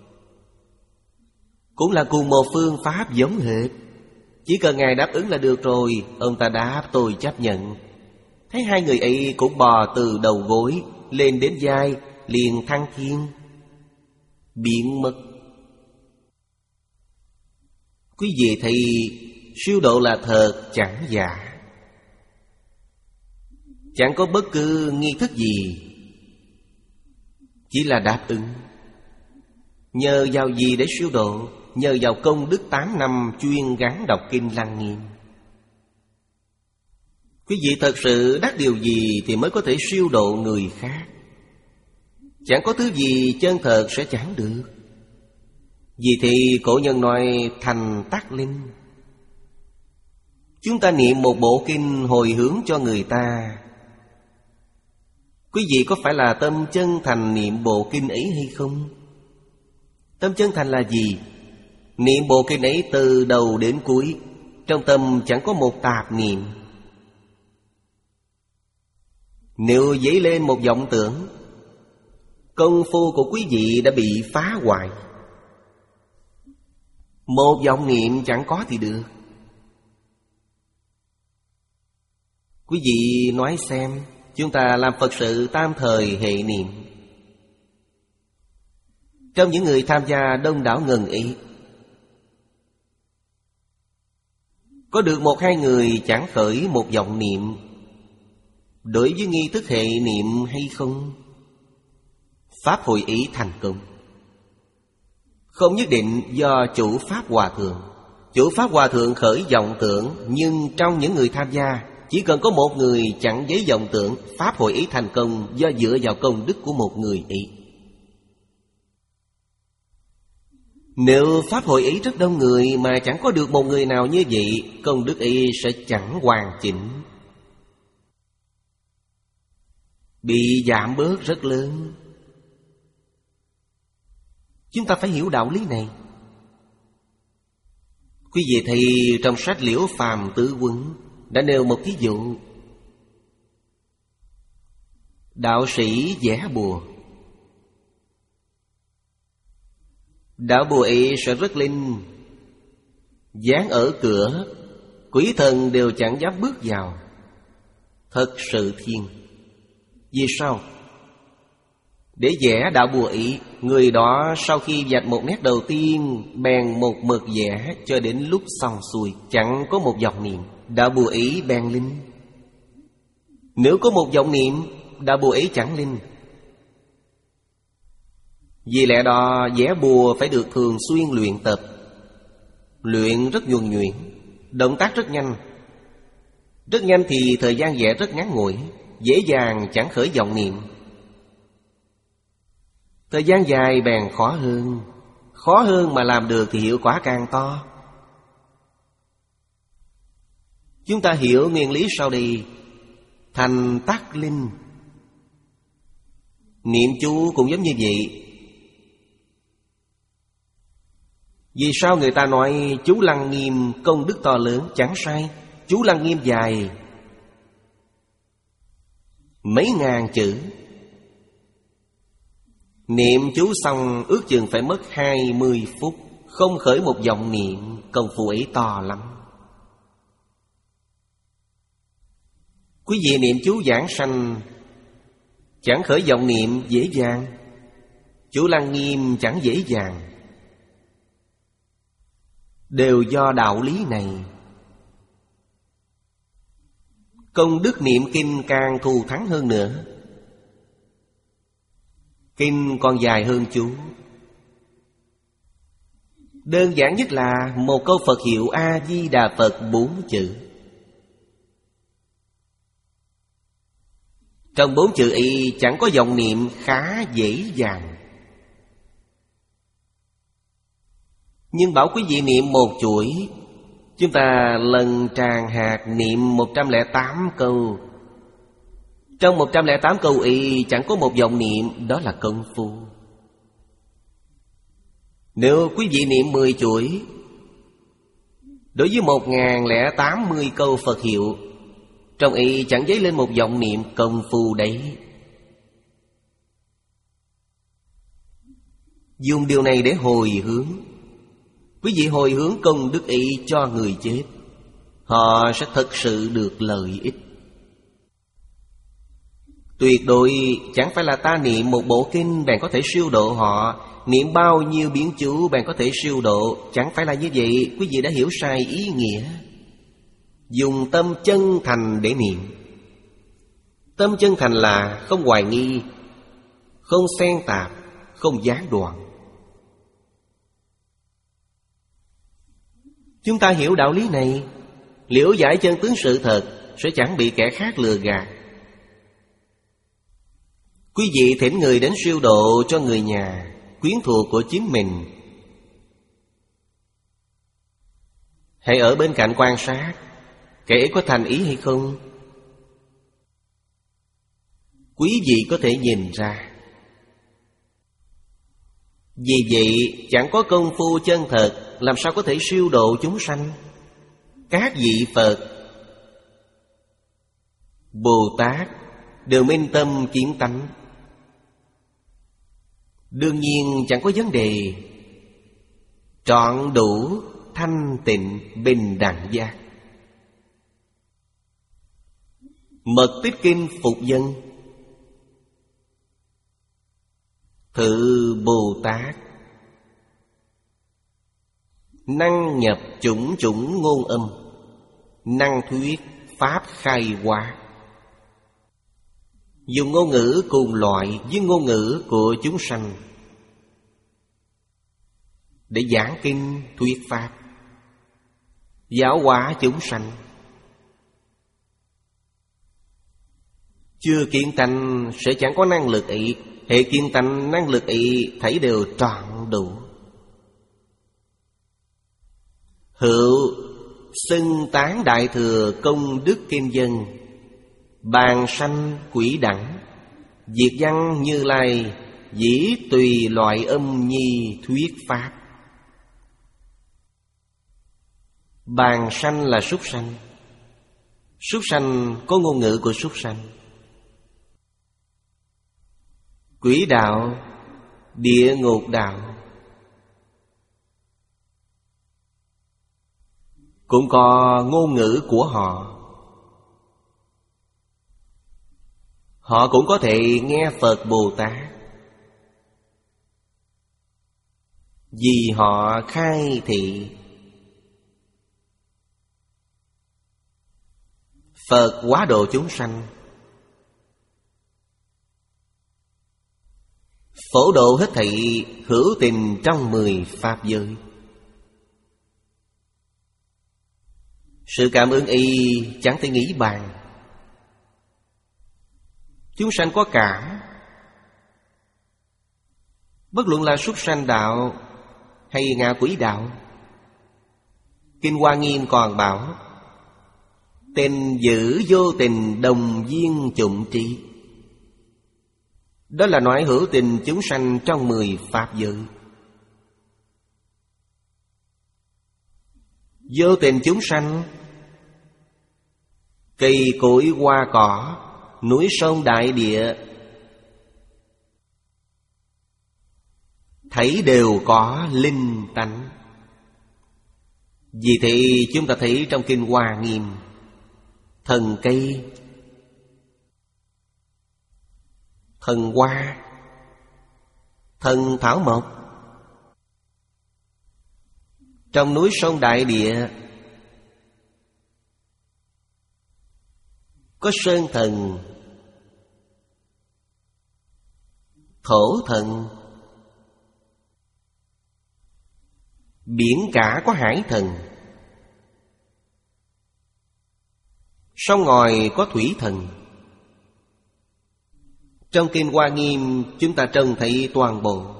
Cũng là cùng một phương pháp giống hệt. Chỉ cần Ngài đáp ứng là được rồi. Ông ta đáp tôi chấp nhận. Thấy hai người ấy cũng bò từ đầu gối lên đến vai, liền thăng thiên, biến mất. Quý vị thấy siêu độ là thật chẳng giả. Chẳng có bất cứ nghi thức gì, chỉ là đáp ứng. Nhờ vào gì để siêu độ? Nhờ vào công đức tám năm chuyên gắn đọc kinh Lăng Nghiêm. Quý vị thật sự đắc điều gì thì mới có thể siêu độ người khác. Chẳng có thứ gì chân thật sẽ chẳng được. Vì thì cổ nhân nói thành tắc linh. Chúng ta niệm một bộ kinh hồi hướng cho người ta. Quý vị có phải là tâm chân thành niệm bộ kinh ấy hay không? Tâm chân thành là gì? Niệm bộ kinh ấy từ đầu đến cuối, trong tâm chẳng có một tạp niệm. Nếu dấy lên một vọng tưởng, công phu của quý vị đã bị phá hoại. Một vọng niệm chẳng có thì được. Quý vị nói xem, chúng ta làm Phật sự tam thời hệ niệm. Trong những người tham gia đông đảo ngần ấy, có được một hai người chẳng khởi một vọng niệm đối với nghi thức hệ niệm hay không? Pháp hội ý thành công không nhất định do chủ Pháp Hòa Thượng. Chủ Pháp Hòa Thượng khởi vọng tưởng, nhưng trong những người tham gia chỉ cần có một người chẳng giấy vọng tưởng, Pháp hội ý thành công do dựa vào công đức của một người ấy. Nếu Pháp hội ý rất đông người mà chẳng có được một người nào như vậy, công đức ấy sẽ chẳng hoàn chỉnh, bị giảm bớt rất lớn. Chúng ta phải hiểu đạo lý này. Quý vị thấy trong sách Liễu Phàm Tứ Quấn đã nêu một thí dụ. Đạo sĩ vẽ bùa. Đạo bùa ấy sẽ rất linh, dán ở cửa, quỷ thần đều chẳng dám bước vào. Thật sự thiên. Vì sao? Để vẽ đạo bùa ấy, người đó sau khi vạch một nét đầu tiên bèn một mực vẽ cho đến lúc xong xuôi, chẳng có một vọng niệm, đạo bùa ấy bèn linh. Nếu có một vọng niệm, đạo bùa ấy chẳng linh. Vì lẽ đó vẽ bùa phải được thường xuyên luyện tập. Luyện rất nhuần nhuyễn, động tác rất nhanh. Rất nhanh thì thời gian vẽ rất ngắn ngủi, dễ dàng chẳng khởi vọng niệm. Thời gian dài bèn khó hơn. Khó hơn mà làm được thì hiệu quả càng to. Chúng ta hiểu nguyên lý sau đây. Thành tắc linh. Niệm chú cũng giống như vậy. Vì sao người ta nói chú Lăng Nghiêm công đức to lớn? Chẳng sai. Chú Lăng Nghiêm dài mấy ngàn chữ. Niệm chú xong ước chừng phải mất hai mươi phút. Không khởi một vọng niệm, công phu ấy to lắm. Quý vị niệm chú giảng sanh, chẳng khởi vọng niệm dễ dàng. Chú Lăng Nghiêm chẳng dễ dàng. Đều do đạo lý này. Công đức niệm kinh càng thù thắng hơn nữa. Kinh còn dài hơn chú. Đơn giản nhất là một câu Phật hiệu A-di-đà Phật bốn chữ. Trong bốn chữ y chẳng có vọng niệm, khá dễ dàng. Nhưng bảo quý vị niệm một chuỗi, chúng ta lần tràng hạt niệm một trăm lẻ tám câu. Trong một trăm lẻ tám câu y chẳng có một vọng niệm, đó là công phu. Nếu quý vị niệm mười chuỗi, đối với một nghìn lẻ tám mươi câu Phật hiệu, trong y chẳng dấy lên một vọng niệm, công phu đấy. Dùng điều này để hồi hướng. Quý vị hồi hướng công đức ý cho người chết, họ sẽ thật sự được lợi ích. Tuyệt đối chẳng phải là ta niệm một bộ kinh bèn có thể siêu độ họ, niệm bao nhiêu biến chú bèn có thể siêu độ. Chẳng phải là như vậy. Quý vị đã hiểu sai ý nghĩa. Dùng tâm chân thành để niệm. Tâm chân thành là không hoài nghi, không xen tạp, không gián đoạn. Chúng ta hiểu đạo lý này, liễu giải chân tướng sự thật, sẽ chẳng bị kẻ khác lừa gạt. Quý vị thỉnh người đến siêu độ cho người nhà, quyến thuộc của chính mình, hãy ở bên cạnh quan sát kẻ ấy có thành ý hay không. Quý vị có thể nhìn ra. Vì vậy chẳng có công phu chân thật, làm sao có thể siêu độ chúng sanh. Các vị Phật, Bồ Tát đều minh tâm kiến tánh, đương nhiên chẳng có vấn đề. Trọn đủ thanh tịnh bình đẳng giác. Mật tích kinh phục dân. Thự Bồ Tát năng nhập chủng chủng ngôn âm, năng thuyết pháp khai hóa. Dùng ngôn ngữ cùng loại với ngôn ngữ của chúng sanh để giảng kinh thuyết pháp, giáo hóa chúng sanh. Chưa kiến tánh sẽ chẳng có năng lực ấy. Hệ kiến tánh năng lực ấy thảy đều trọn đủ. Hữu xưng tán đại thừa công đức kinh dân, bàn sanh quỷ đẳng, diệt văn Như Lai, dĩ tùy loại âm nhi thuyết pháp. Bàn sanh là súc sanh. Súc sanh có ngôn ngữ của súc sanh. Quỷ đạo, địa ngục đạo cũng có ngôn ngữ của họ. Họ cũng có thể nghe Phật Bồ Tát, vì họ khai thị. Phật hóa độ chúng sanh, phổ độ hết thảy hữu tình trong mười pháp giới. Sự cảm ứng y chẳng thể nghĩ bàn. Chúng sanh có cảm, bất luận là súc sanh đạo hay ngạ quỷ đạo. Kinh Hoa Nghiêm còn bảo: Tình dữ vô tình đồng viên chủng trí. Đó là nói hữu tình chúng sanh trong mười pháp giới. Vô tình chúng sanh, cây cối hoa cỏ, núi sông đại địa, thấy đều có linh tánh. Vì thế chúng ta thấy trong Kinh Hoa Nghiêm, thần cây, thần hoa, thần thảo mộc, trong núi sông đại địa có sơn thần, thổ thần, biển cả có hải thần, sông ngòi có thủy thần. Trong Kinh Hoa Nghiêm chúng ta trông thấy toàn bộ.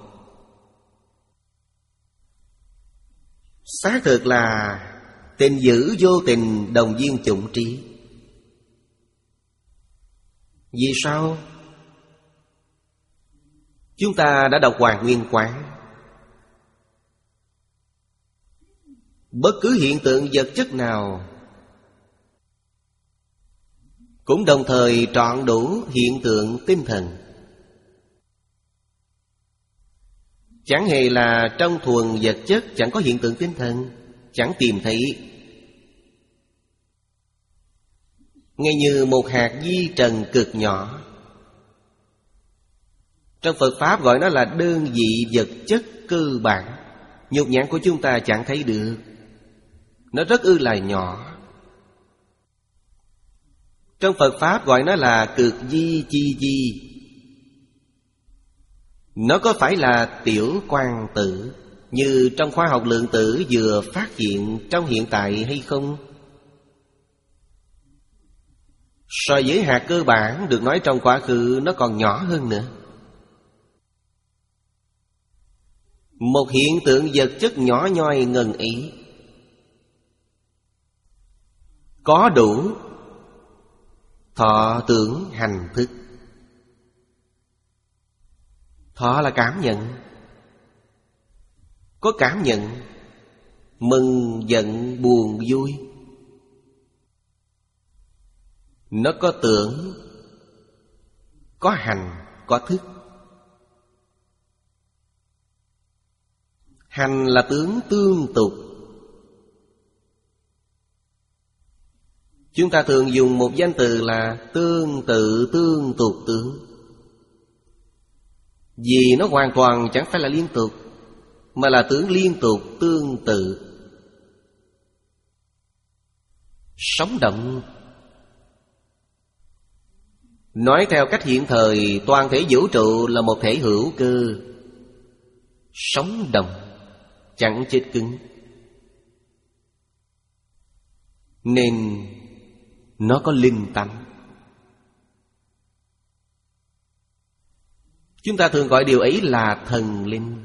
Xác thực là tình dữ vô tình đồng viên chủng trí. Vì sao? Chúng ta đã đọc Hoàn Nguyên Quán. Bất cứ hiện tượng vật chất nào cũng đồng thời trọn đủ hiện tượng tinh thần. Chẳng hề là trong thuần vật chất chẳng có hiện tượng tinh thần, chẳng tìm thấy. Ngay như một hạt vi trần cực nhỏ. Trong Phật Pháp gọi nó là đơn vị vật chất cơ bản, nhục nhãn của chúng ta chẳng thấy được. Nó rất ư là nhỏ. Trong Phật Pháp gọi nó là cực vi chi vi. Nó có phải là tiểu quang tử như trong khoa học lượng tử vừa phát hiện trong hiện tại hay không? So với hạt cơ bản được nói trong quá khứ, nó còn nhỏ hơn nữa. Một hiện tượng vật chất nhỏ nhoi ngần ý có đủ thọ tưởng hành thức. Thọ là cảm nhận. Có cảm nhận, mừng, giận, buồn, vui. Nó có tưởng, có hành, có thức. Hành là tướng tương tục. Chúng ta thường dùng một danh từ là tương tự tương tục tướng. Vì nó hoàn toàn chẳng phải là liên tục, mà là tướng liên tục tương tự. Sống động. Nói theo cách hiện thời, toàn thể vũ trụ là một thể hữu cơ, sống động, chẳng chết cứng. Nên nó có linh tánh. Chúng ta thường gọi điều ấy là thần linh.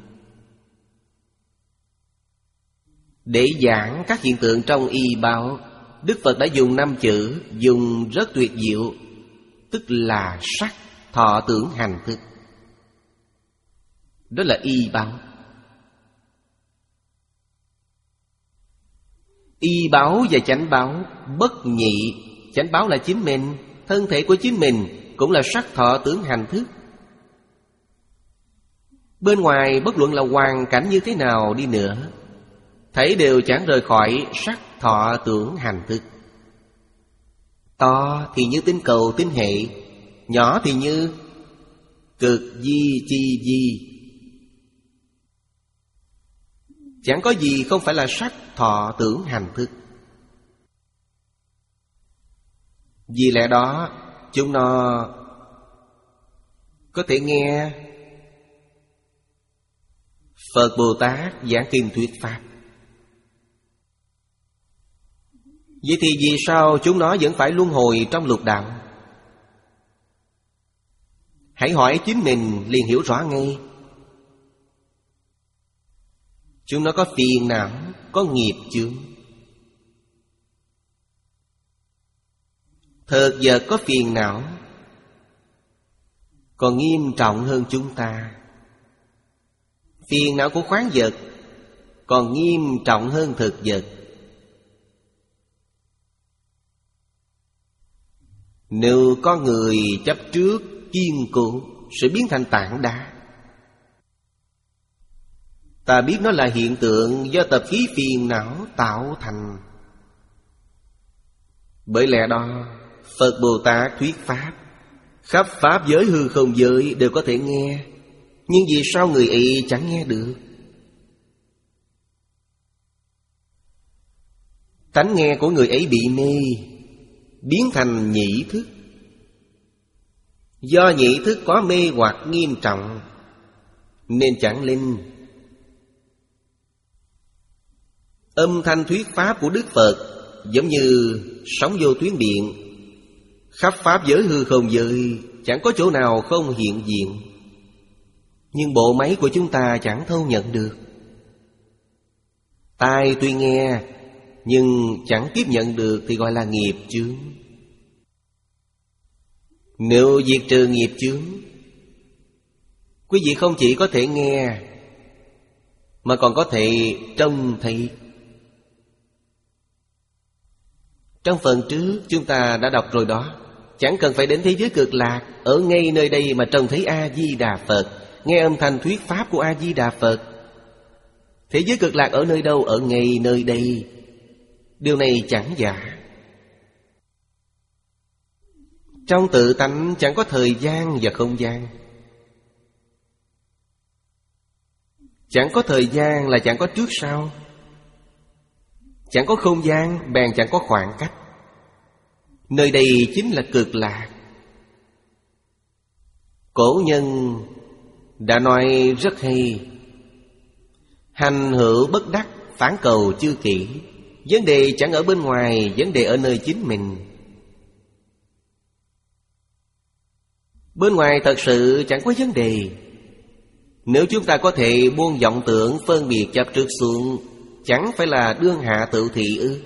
Để giảng các hiện tượng trong y báo, Đức Phật đã dùng năm chữ, dùng rất tuyệt diệu, tức là sắc, thọ, tưởng, hành, thức. Đó là y báo. Y báo và chánh báo bất nhị. Chánh báo là chính mình, thân thể của chính mình cũng là sắc, thọ, tưởng, hành, thức. Bên ngoài bất luận là hoàn cảnh như thế nào đi nữa, thấy đều chẳng rời khỏi sắc, thọ, tưởng, hành, thức. To thì như tinh cầu tinh hệ, nhỏ thì như cực di chi di. Chẳng có gì không phải là sắc, thọ, tưởng, hành, thức. Vì lẽ đó chúng nó có thể nghe Phật Bồ Tát giảng kinh thuyết pháp. Vậy thì vì sao chúng nó vẫn phải luân hồi trong lục đạo? Hãy hỏi chính mình liền hiểu rõ ngay. Chúng nó có phiền não, có nghiệp chướng. Thực vật có phiền não còn nghiêm trọng hơn chúng ta. Phiền não của khoáng vật còn nghiêm trọng hơn thực vật. Nếu có người chấp trước kiên cố sẽ biến thành tảng đá. Ta biết nó là hiện tượng do tập khí phiền não tạo thành. Bởi lẽ đó Phật Bồ Tát thuyết Pháp, khắp Pháp giới hư không giới đều có thể nghe. Nhưng vì sao người ấy chẳng nghe được? Tánh nghe của người ấy bị mê, biến thành nhĩ thức. Do nhĩ thức có mê hoặc nghiêm trọng nên chẳng linh. Âm thanh thuyết Pháp của Đức Phật giống như sóng vô tuyến điện, khắp Pháp giới hư không giới chẳng có chỗ nào không hiện diện. Nhưng bộ máy của chúng ta chẳng thâu nhận được. Tai tuy nghe nhưng chẳng tiếp nhận được thì gọi là nghiệp chướng. Nếu diệt trừ nghiệp chướng, quý vị không chỉ có thể nghe mà còn có thể trông thấy. Trong phần trước chúng ta đã đọc rồi đó. Chẳng cần phải đến thế giới cực lạc, ở ngay nơi đây mà trông thấy A-di-đà Phật, nghe âm thanh thuyết Pháp của A-di-đà Phật. Thế giới cực lạc ở nơi đâu? Ở ngay nơi đây. Điều này chẳng giả. Trong tự tánh chẳng có thời gian và không gian. Chẳng có thời gian là chẳng có trước sau. Chẳng có không gian, bèn chẳng có khoảng cách. Nơi đây chính là cực lạc. Cổ nhân đã nói rất hay: hành hữu bất đắc, phản cầu chư kỷ. Vấn đề chẳng ở bên ngoài, vấn đề ở nơi chính mình. Bên ngoài thật sự chẳng có vấn đề. Nếu chúng ta có thể buông vọng tưởng phân biệt chấp trước xuống, chẳng phải là đương hạ tự thị ư?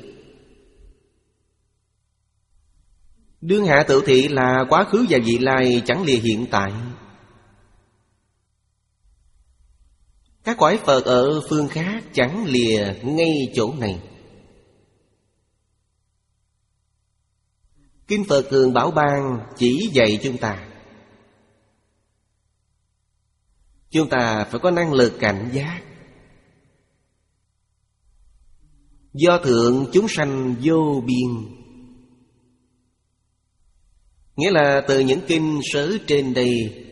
Đương hạ tự thị là quá khứ và vị lai, chẳng lìa hiện tại. Các cõi Phật ở phương khác chẳng lìa ngay chỗ này. Kinh Phật Thường Bảo Ban chỉ dạy chúng ta, chúng ta phải có năng lực cảnh giác. Do thượng chúng sanh vô biên, nghĩa là từ những kinh sớ trên đây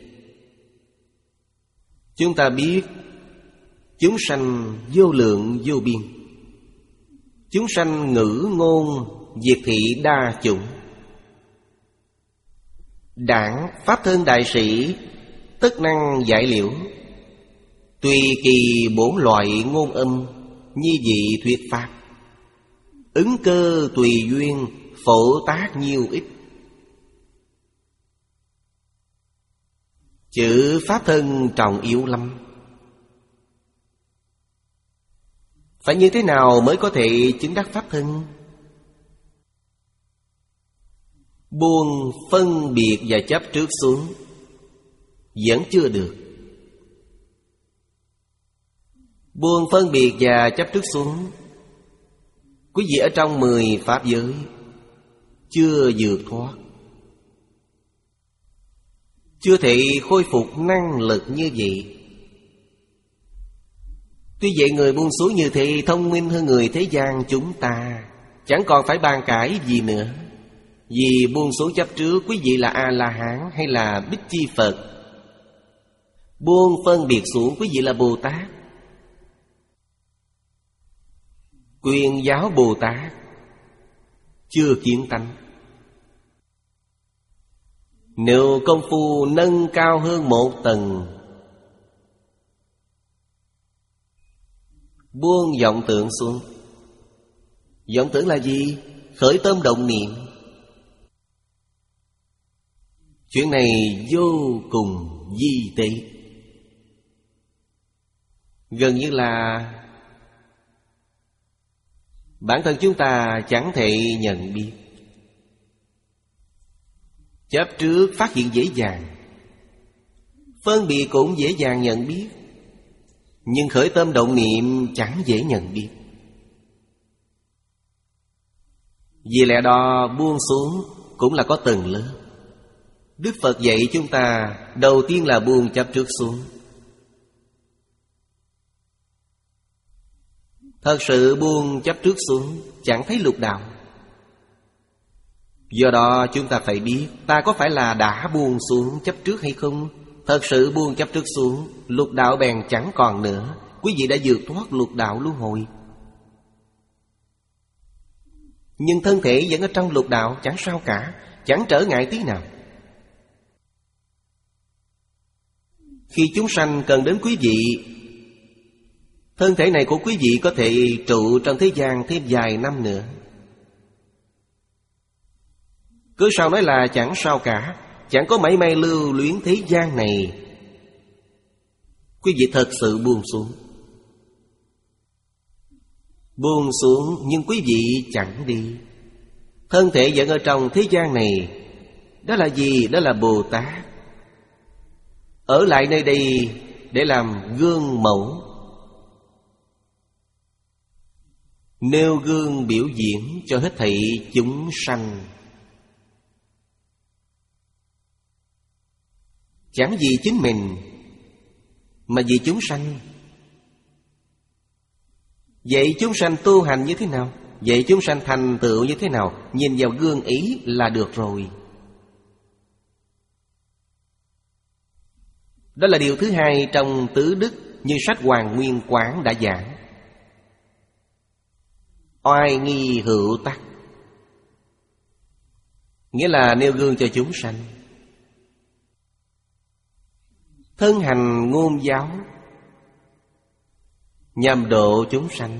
chúng ta biết chúng sanh vô lượng vô biên. Chúng sanh ngữ ngôn diệt thị đa chủng. Đảng Pháp thân đại sĩ tất năng giải liễu, tùy kỳ bổn loại ngôn âm, nhi dị thuyết Pháp. Ứng cơ tùy duyên, phổ tác nhiêu ít. Chữ Pháp thân trọng yếu lắm. Phải như thế nào mới có thể chứng đắc Pháp thân? Buông phân biệt và chấp trước xuống vẫn chưa được. Buông phân biệt và chấp trước xuống, quý vị ở trong mười pháp giới chưa vượt thoát, chưa thể khôi phục năng lực như vậy. Tuy vậy người buông xuống như thế thông minh hơn người thế gian chúng ta, chẳng còn phải bàn cãi gì nữa. Vì buông xuống chấp trước, quý vị là A-la-hán hay là Bích Chi Phật. Buông phân biệt xuống, quý vị là Bồ Tát. Quyền giáo Bồ Tát chưa kiến tánh. Nếu công phu nâng cao hơn một tầng, buông vọng tưởng xuống. Vọng tưởng là gì? Khởi tâm động niệm. Chuyện này vô cùng vi tế, gần như là bản thân chúng ta chẳng thể nhận biết. Chấp trước phát hiện dễ dàng, phân biệt cũng dễ dàng nhận biết, nhưng khởi tâm động niệm chẳng dễ nhận biết. Vì lẽ đó buông xuống cũng là có tầng lớp. Đức Phật dạy chúng ta đầu tiên là buông chấp trước xuống. Thật sự buông chấp trước xuống, chẳng thấy lục đạo. Do đó chúng ta phải biết ta có phải là đã buông xuống chấp trước hay không. Thật sự buông chấp trước xuống, lục đạo bèn chẳng còn nữa. Quý vị đã vượt thoát lục đạo luân hồi. Nhưng thân thể vẫn ở trong lục đạo, chẳng sao cả, chẳng trở ngại tí nào. Khi chúng sanh cần đến quý vị, thân thể này của quý vị có thể trụ trong thế gian thêm vài năm nữa. Cứ sao nói là chẳng sao cả, chẳng có mảy may lưu luyến thế gian này. Quý vị thật sự buông xuống. Buông xuống nhưng quý vị chẳng đi. Thân thể vẫn ở trong thế gian này. Đó là gì? Đó là Bồ Tát. Ở lại nơi đây để làm gương mẫu, nêu gương biểu diễn cho hết thảy chúng sanh. Chẳng vì chính mình, mà vì chúng sanh. Vậy chúng sanh tu hành như thế nào? Vậy chúng sanh thành tựu như thế nào? Nhìn vào gương ý là được rồi. Đó là điều thứ hai trong tứ đức, như sách Hoàng Nguyên Quán đã giảng. Oai nghi hữu tắc, nghĩa là nêu gương cho chúng sanh. Thân hành ngôn giáo, nhằm độ chúng sanh.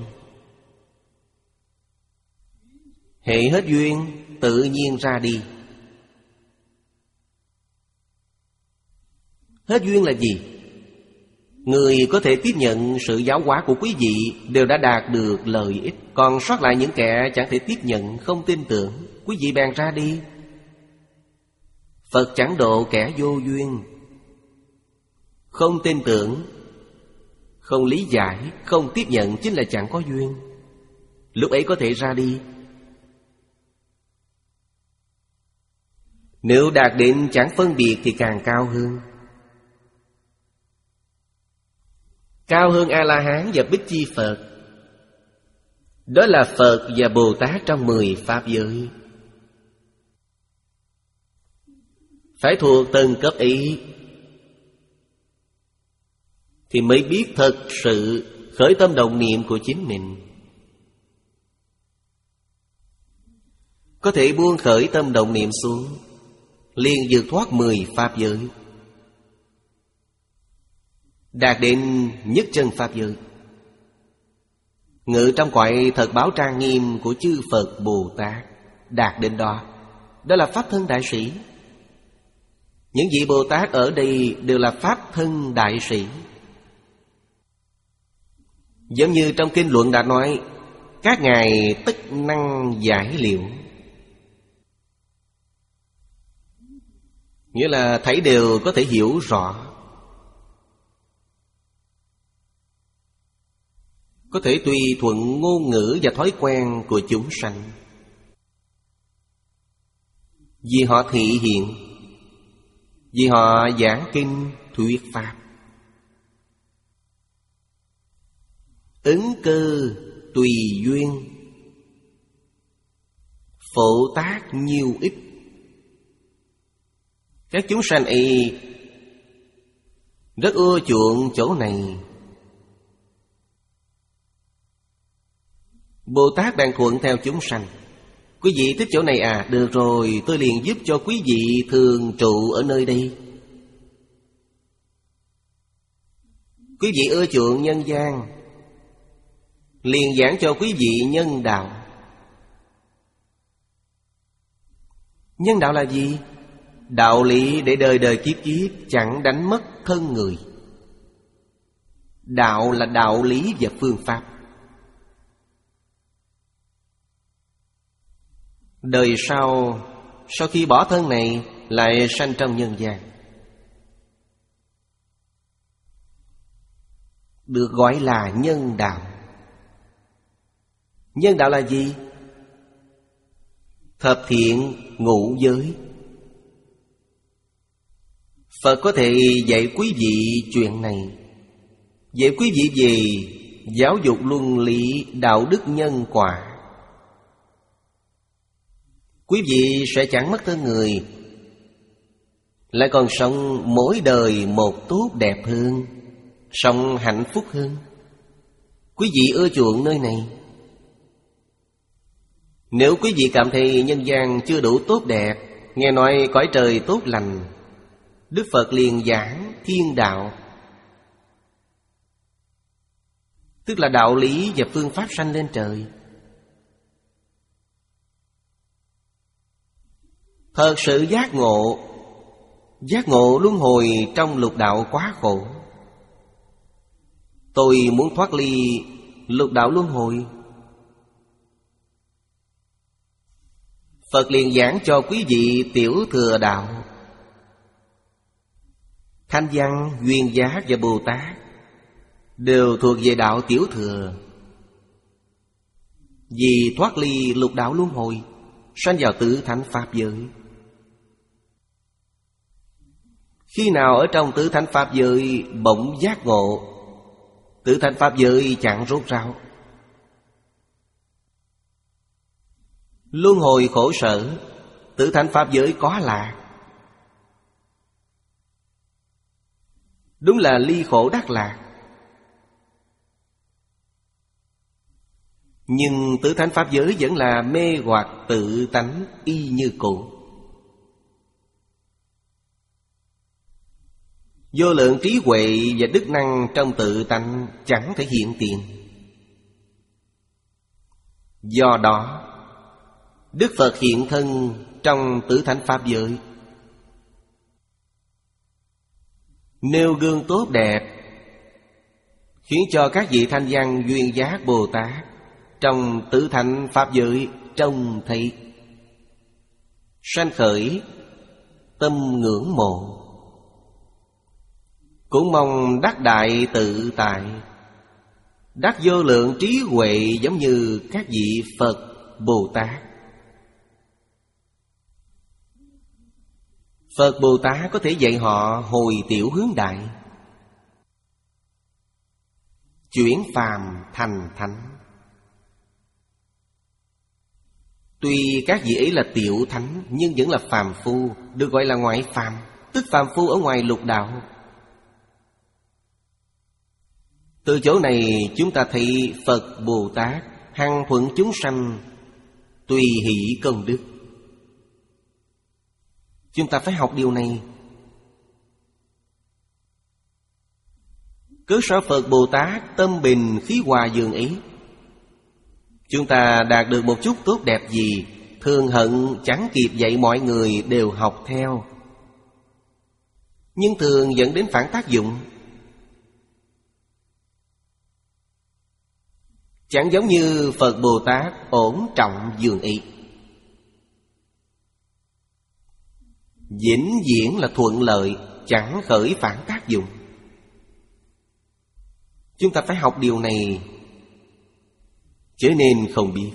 Hệ hết duyên, tự nhiên ra đi. Hết duyên là gì? Người có thể tiếp nhận sự giáo hóa của quý vị đều đã đạt được lợi ích. Còn sót lại những kẻ chẳng thể tiếp nhận, không tin tưởng, quý vị bèn ra đi. Phật chẳng độ kẻ vô duyên, không tin tưởng, không lý giải, không tiếp nhận chính là chẳng có duyên. Lúc ấy có thể ra đi. Nếu đạt đến chẳng phân biệt thì càng cao hơn. Cao hơn A-la-hán và Bích Chi Phật. Đó là Phật và Bồ Tát trong mười Pháp giới. Phải thuộc từng cấp ý thì mới biết thật sự khởi tâm động niệm của chính mình. Có thể buông khởi tâm động niệm xuống, liền vượt thoát mười Pháp giới, đạt đến nhất chân Pháp giới, ngự trong cõi thật báo trang nghiêm của chư Phật Bồ Tát. Đạt đến đó, đó là Pháp thân đại sĩ. Những vị Bồ Tát ở đây đều là Pháp thân đại sĩ. Giống như trong kinh luận đã nói, các ngài tất năng giải liệu, nghĩa là thảy đều có thể hiểu rõ, có thể tùy thuận ngôn ngữ và thói quen của chúng sanh. Vì họ thị hiện, vì họ giảng kinh thuyết pháp. Ứng cơ tùy duyên, phổ tác nhiêu ít. Các chúng sanh ấy rất ưa chuộng chỗ này. Bồ Tát đang thuận theo chúng sanh. Quý vị thích chỗ này à? Được rồi, tôi liền giúp cho quý vị thường trụ ở nơi đây. Quý vị ưa chuộng nhân gian, liền giảng cho quý vị nhân đạo. Nhân đạo là gì? Đạo lý để đời đời kiếp kiếp chẳng đánh mất thân người. Đạo là đạo lý và phương pháp. Đời sau, sau khi bỏ thân này, lại sanh trong nhân gian, được gọi là nhân đạo. Nhân đạo là gì? Thập thiện ngũ giới. Phật có thể dạy quý vị chuyện này, dạy quý vị về giáo dục luân lý, đạo đức nhân quả. Quý vị sẽ chẳng mất thân người, lại còn sống mỗi đời một tốt đẹp hơn, sống hạnh phúc hơn. Quý vị ưa chuộng nơi này. Nếu quý vị cảm thấy nhân gian chưa đủ tốt đẹp, nghe nói cõi trời tốt lành, Đức Phật liền giảng thiên đạo, tức là đạo lý và phương pháp sanh lên trời. Thật sự giác ngộ, giác ngộ luân hồi trong lục đạo quá khổ. Tôi muốn thoát ly lục đạo luân hồi. Phật liền giảng cho quý vị tiểu thừa đạo. Thanh Văn, Duyên Giác và Bồ Tát đều thuộc về đạo tiểu thừa, vì thoát ly lục đạo luân hồi, sanh vào tự thánh pháp giới. Khi nào ở trong tự thánh pháp giới bỗng giác ngộ, tự thánh pháp giới chẳng rốt ráo. Luân hồi khổ sở, tự thánh pháp giới có lạc. Đúng là ly khổ đắc lạc. Nhưng tự thánh pháp giới vẫn là mê hoặc tự tánh y như cũ. Vô lượng trí huệ và đức năng trong tự tánh chẳng thể hiện tiền. Do đó Đức Phật hiện thân trong tử thánh pháp giới, nêu gương tốt đẹp, khiến cho các vị Thanh Văn, Duyên Giác, Bồ Tát trong tử thánh pháp giới trông thấy, sanh khởi tâm ngưỡng mộ, cũng mong đắc đại tự tại, đắc vô lượng trí huệ giống như các vị Phật, Bồ Tát. Phật Bồ Tát có thể dạy họ hồi tiểu hướng đại, chuyển phàm thành thánh. Tuy các vị ấy là tiểu thánh, nhưng vẫn là phàm phu, được gọi là ngoại phàm, tức phàm phu ở ngoài lục đạo. Từ chỗ này chúng ta thấy Phật Bồ Tát hằng thuận chúng sanh, tùy hỷ công đức. Chúng ta phải học điều này. Cớ sao Phật Bồ Tát tâm bình khí hòa dường ấy? Chúng ta đạt được một chút tốt đẹp gì, thường hận chẳng kịp dạy mọi người đều học theo, nhưng thường dẫn đến phản tác dụng. Chẳng giống như Phật Bồ Tát ổn trọng dường ấy, vĩnh viễn là thuận lợi, chẳng khởi phản tác dụng. Chúng ta phải học điều này, chớ nên không biết.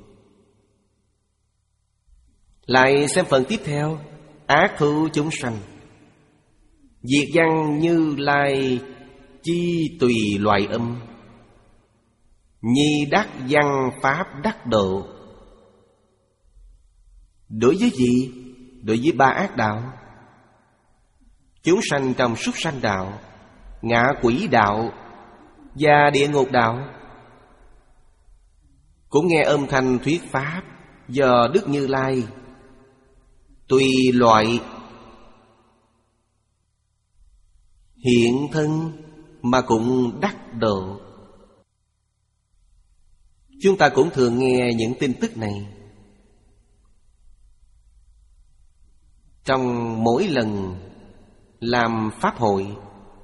Lại xem phần tiếp theo, ác thú chúng sanh. Diệt văn Như Lai chi tùy loài âm, nhi đắc văn pháp đắc độ. Đối với gì? Đối với ba ác đạo. Chúng sanh trong súc sanh đạo, ngạ quỷ đạo và địa ngục đạo cũng nghe âm thanh thuyết pháp do Đức Như Lai tùy loại hiện thân mà cũng đắc độ. Chúng ta cũng thường nghe những tin tức này. Trong mỗi lần làm pháp hội,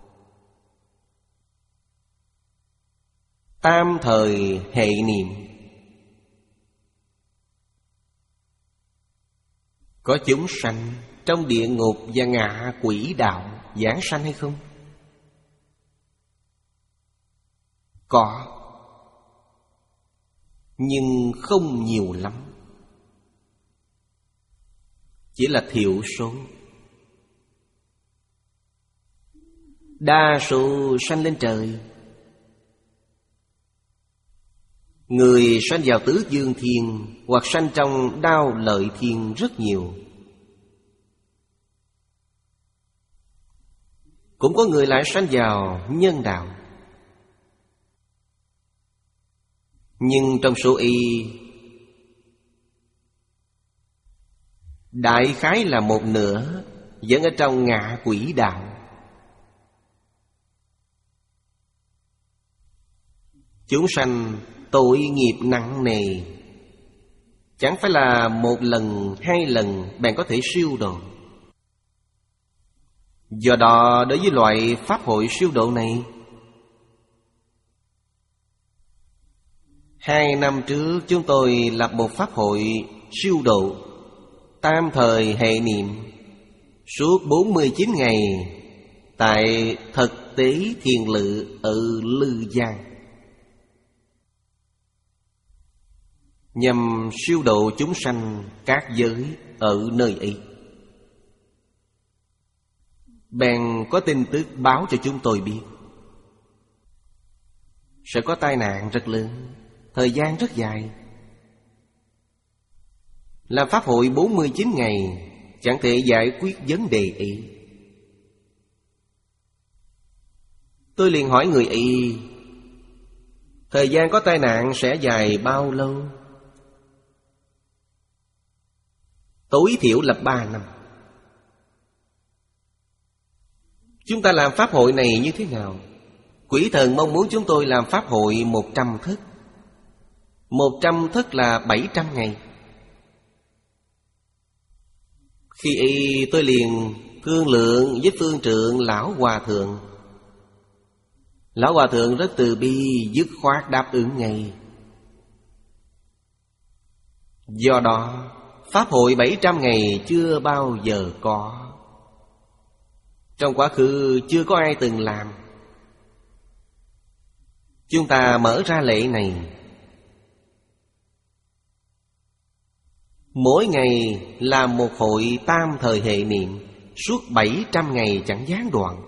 tam thời hệ niệm, có chúng sanh trong địa ngục và ngạ quỷ đạo giảng sanh hay không? Có, nhưng không nhiều lắm, chỉ là thiểu số. Đa số sanh lên trời. Người sanh vào tứ dương thiên hoặc sanh trong đao lợi thiên rất nhiều. Cũng có người lại sanh vào nhân đạo. Nhưng trong số y, đại khái là một nửa vẫn ở trong ngạ quỷ đạo. Chúng sanh tội nghiệp nặng nề, chẳng phải là một lần, hai lần bạn có thể siêu độ. Do đó đối với loại pháp hội siêu độ này, hai năm trước chúng tôi lập một pháp hội siêu độ tam thời hệ niệm suốt bốn mươi chín ngày tại Thực Tế Thiền Lự ở Lư Giang, nhằm siêu độ chúng sanh các giới ở nơi ấy. Bèn có tin tức báo cho chúng tôi biết sẽ có tai nạn rất lớn, thời gian rất dài. Làm pháp hội bốn mươi chín ngày chẳng thể giải quyết vấn đề ấy. Tôi liền hỏi người y, thời gian có tai nạn sẽ dài bao lâu? Tối thiểu là ba năm. Chúng ta làm pháp hội này như thế nào? Quỷ thần mong muốn chúng tôi làm pháp hội một trăm thức. Một trăm thức là bảy trăm ngày. Khi y tôi liền thương lượng với phương trượng Lão Hòa Thượng. Lão Hòa Thượng rất từ bi, dứt khoát đáp ứng ngay. Do đó pháp hội bảy trăm ngày chưa bao giờ có. Trong quá khứ chưa có ai từng làm. Chúng ta mở ra lệ này. Mỗi ngày làm một hội tam thời hệ niệm suốt bảy trăm ngày chẳng gián đoạn.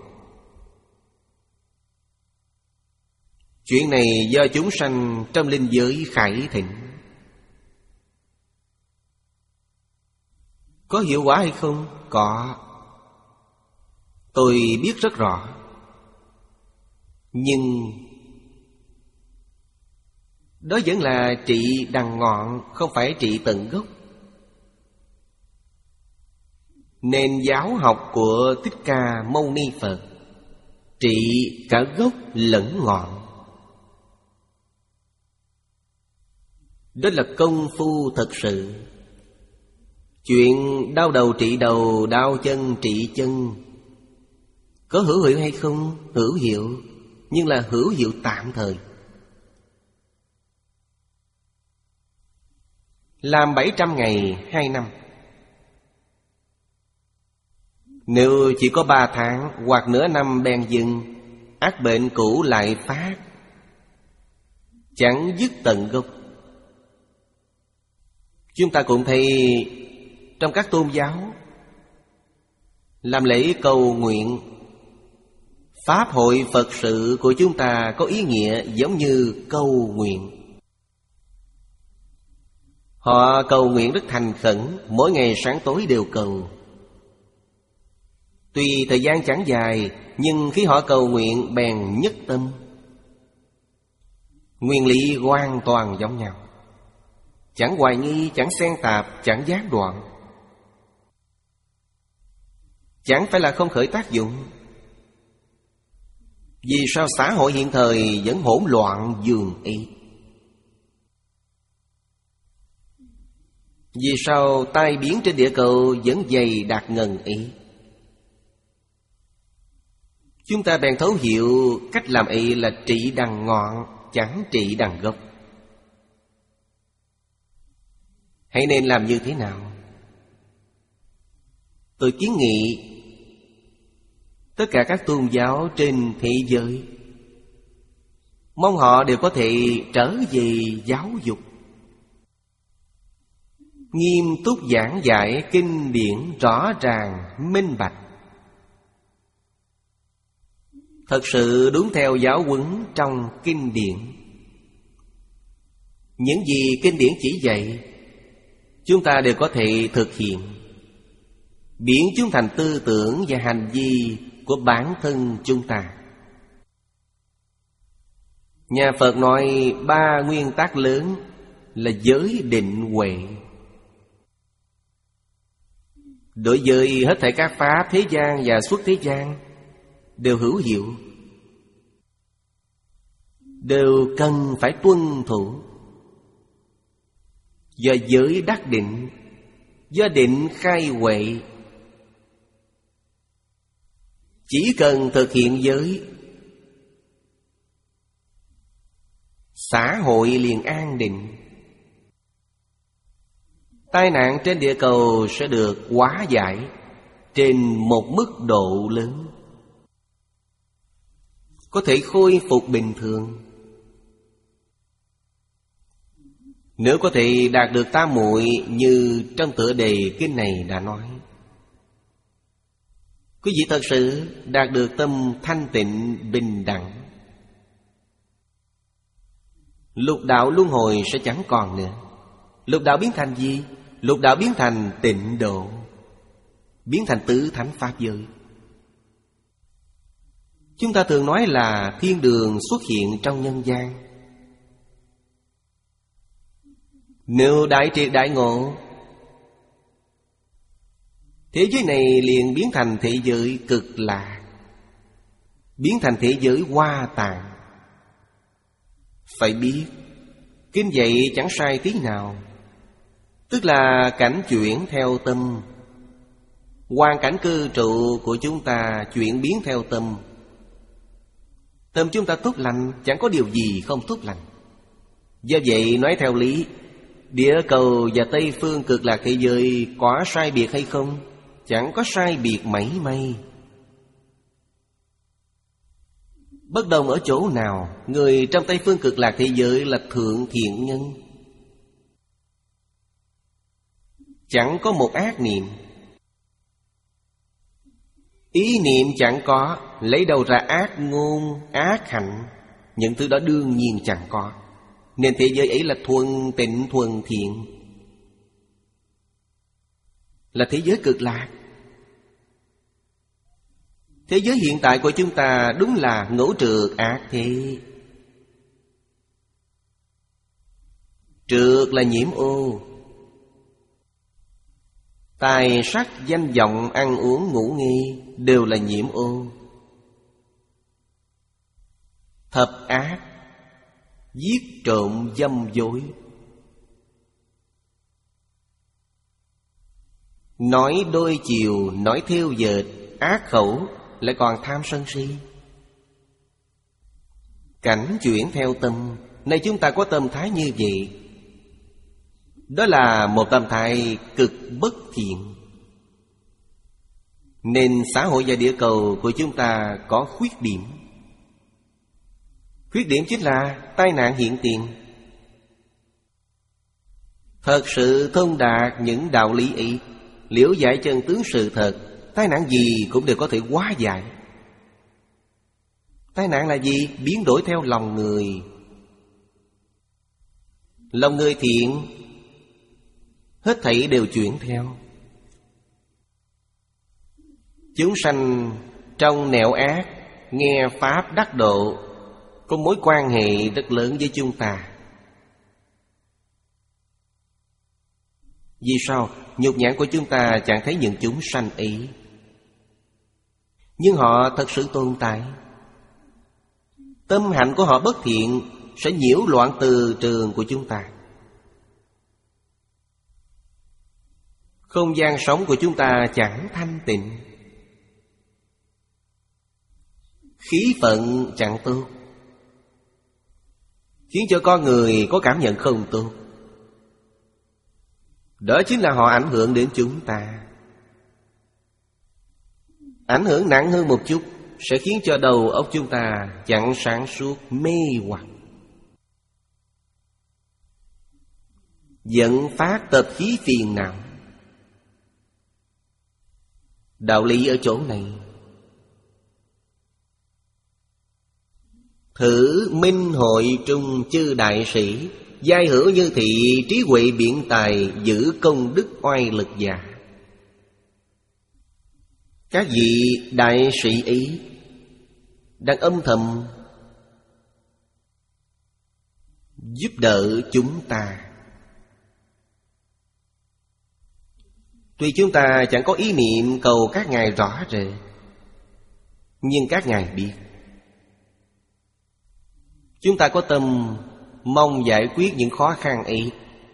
Chuyện này do chúng sanh trong linh giới khải thịnh. Có hiệu quả hay không? Có. Tôi biết rất rõ. Nhưng đó vẫn là trị đằng ngọn, không phải trị tận gốc. Nền giáo học của Thích Ca Mâu Ni Phật trị cả gốc lẫn ngọn. Đó là công phu thật sự. Chuyện đau đầu trị đầu, đau chân trị chân có hữu hiệu hay không? Hữu hiệu, nhưng là hữu hiệu tạm thời. Làm bảy trăm ngày, hai năm. Nếu chỉ có ba tháng hoặc nửa năm bèn dừng, ác bệnh cũ lại phát, chẳng dứt tận gốc. Chúng ta cũng thấy trong các tôn giáo làm lễ cầu nguyện, pháp hội Phật sự của chúng ta có ý nghĩa giống như cầu nguyện. Họ cầu nguyện rất thành khẩn, mỗi ngày sáng tối đều cầu. Tuy thời gian chẳng dài, nhưng khi họ cầu nguyện bèn nhất tâm. Nguyên lý hoàn toàn giống nhau, chẳng hoài nghi, chẳng xen tạp, chẳng gián đoạn. Chẳng phải là không khởi tác dụng. Vì sao xã hội hiện thời vẫn hỗn loạn dường ấy? Vì sao tai biến trên địa cầu vẫn dày đặc ngần ấy? Chúng ta bèn thấu hiểu cách làm ấy là trị đằng ngọn, chẳng trị đằng gốc. Hãy nên làm như thế nào? Tôi kiến nghị tất cả các tôn giáo trên thế giới, mong họ đều có thể trở về giáo dục, nghiêm túc giảng dạy kinh điển rõ ràng, minh bạch, thật sự đúng theo giáo huấn trong kinh điển. Những gì kinh điển chỉ dạy, chúng ta đều có thể thực hiện, biến chúng thành tư tưởng và hành vi của bản thân chúng ta. Nhà Phật nói ba nguyên tắc lớn là giới, định, huệ. Đối với hết thảy các pháp thế gian và xuất thế gian đều hữu hiệu, đều cần phải tuân thủ. Do giới đắc định, do định khai huệ. Chỉ cần thực hiện giới, xã hội liền an định, tai nạn trên địa cầu sẽ được hóa giải trên một mức độ lớn, có thể khôi phục bình thường. Nếu có thể đạt được tam muội như trong tựa đề kinh này đã nói, quý vị thật sự đạt được tâm thanh tịnh bình đẳng, lục đạo luân hồi sẽ chẳng còn nữa. Lục đạo biến thành gì? Lục đạo biến thành tịnh độ, biến thành tứ thánh pháp giới. Chúng ta thường nói là thiên đường xuất hiện trong nhân gian. Nếu đại triệt đại ngộ, thế giới này liền biến thành thế giới cực lạc, biến thành thế giới hoa tạng. Phải biết, kinh dạy chẳng sai tí nào, tức là cảnh chuyển theo tâm. Hoàn cảnh cư trụ của chúng ta chuyển biến theo tâm. Tâm chúng ta tốt lành, chẳng có điều gì không tốt lành. Do vậy nói theo lý, địa cầu và Tây phương cực lạc thế giới có sai biệt hay không? Chẳng có sai biệt mảy may. Bất đồng ở chỗ nào? Người trong Tây phương cực lạc thế giới là thượng thiện nhân, chẳng có một ác niệm. Ý niệm chẳng có, lấy đâu ra ác ngôn, ác hạnh? Những thứ đó đương nhiên chẳng có. Nên thế giới ấy là thuần tịnh thuần thiện, là thế giới cực lạc. Thế giới hiện tại của chúng ta đúng là ngũ trược ác thế. Trược là nhiễm ô, tài sắc danh vọng ăn uống ngủ nghỉ đều là nhiễm ô. Thập ác, giết trộm dâm dối, nói đôi chiều, nói thêu dệt, ác khẩu, lại còn tham sân si. Cảnh chuyển theo tâm. Nay chúng ta có tâm thái như vậy, đó là một tâm thái cực bất thiện. Nên xã hội và địa cầu của chúng ta có khuyết điểm. Khuyết điểm chính là tai nạn hiện tiền. Thật sự thông đạt những đạo lý ấy, liễu giải chân tướng sự thật, tai nạn gì cũng đều có thể hóa giải. Tai nạn là gì? Biến đổi theo lòng người. Lòng người thiện, hết thảy đều chuyển theo. Chúng sanh trong nẻo ác, nghe pháp đắc độ, có mối quan hệ rất lớn với chúng ta. Vì sao? Nhục nhãn của chúng ta chẳng thấy những chúng sanh ấy, nhưng họ thật sự tồn tại. Tâm hạnh của họ bất thiện sẽ nhiễu loạn từ trường của chúng ta. Không gian sống của chúng ta chẳng thanh tịnh, khí vận chẳng tốt, khiến cho con người có cảm nhận không tốt. Đó chính là họ ảnh hưởng đến chúng ta. Ảnh hưởng nặng hơn một chút, sẽ khiến cho đầu óc chúng ta chẳng sáng suốt, mê hoặc, dẫn phát tập khí phiền não. Đạo lý ở chỗ này. Thử minh hội trung chư đại sĩ, giai hữu như thị, trí huệ biện tài, giữ công đức oai lực giả. Các vị đại sĩ ấy đang âm thầm giúp đỡ chúng ta. Tuy chúng ta chẳng có ý niệm cầu các ngài rõ rệt, nhưng các ngài biết. Chúng ta có tâm mong giải quyết những khó khăn ấy.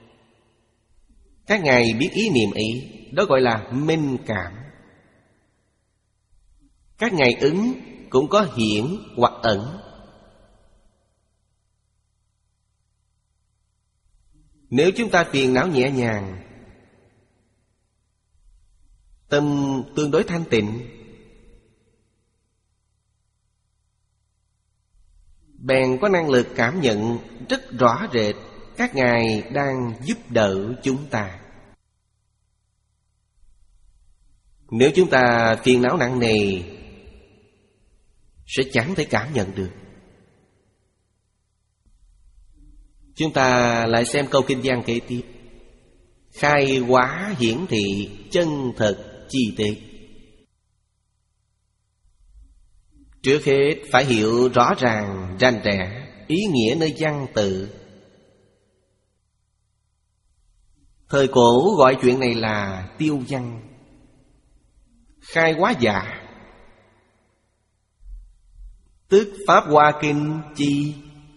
Các ngài biết ý niệm ấy, đó gọi là minh cảm. Các ngài ứng cũng có hiển hoặc ẩn. Nếu chúng ta phiền não nhẹ nhàng, tâm tương đối thanh tịnh, bèn có năng lực cảm nhận rất rõ rệt các ngài đang giúp đỡ chúng ta. Nếu chúng ta phiền não nặng nề, sẽ chẳng thể cảm nhận được. Chúng ta lại xem câu kinh văn kế tiếp. Khai hóa hiển thị, chân thật chi tế. Trước hết phải hiểu rõ ràng rành rẽ ý nghĩa nơi văn tự. Thời cổ gọi chuyện này là tiêu văn. Khai hóa giả, tức Pháp Hoa Kinh chi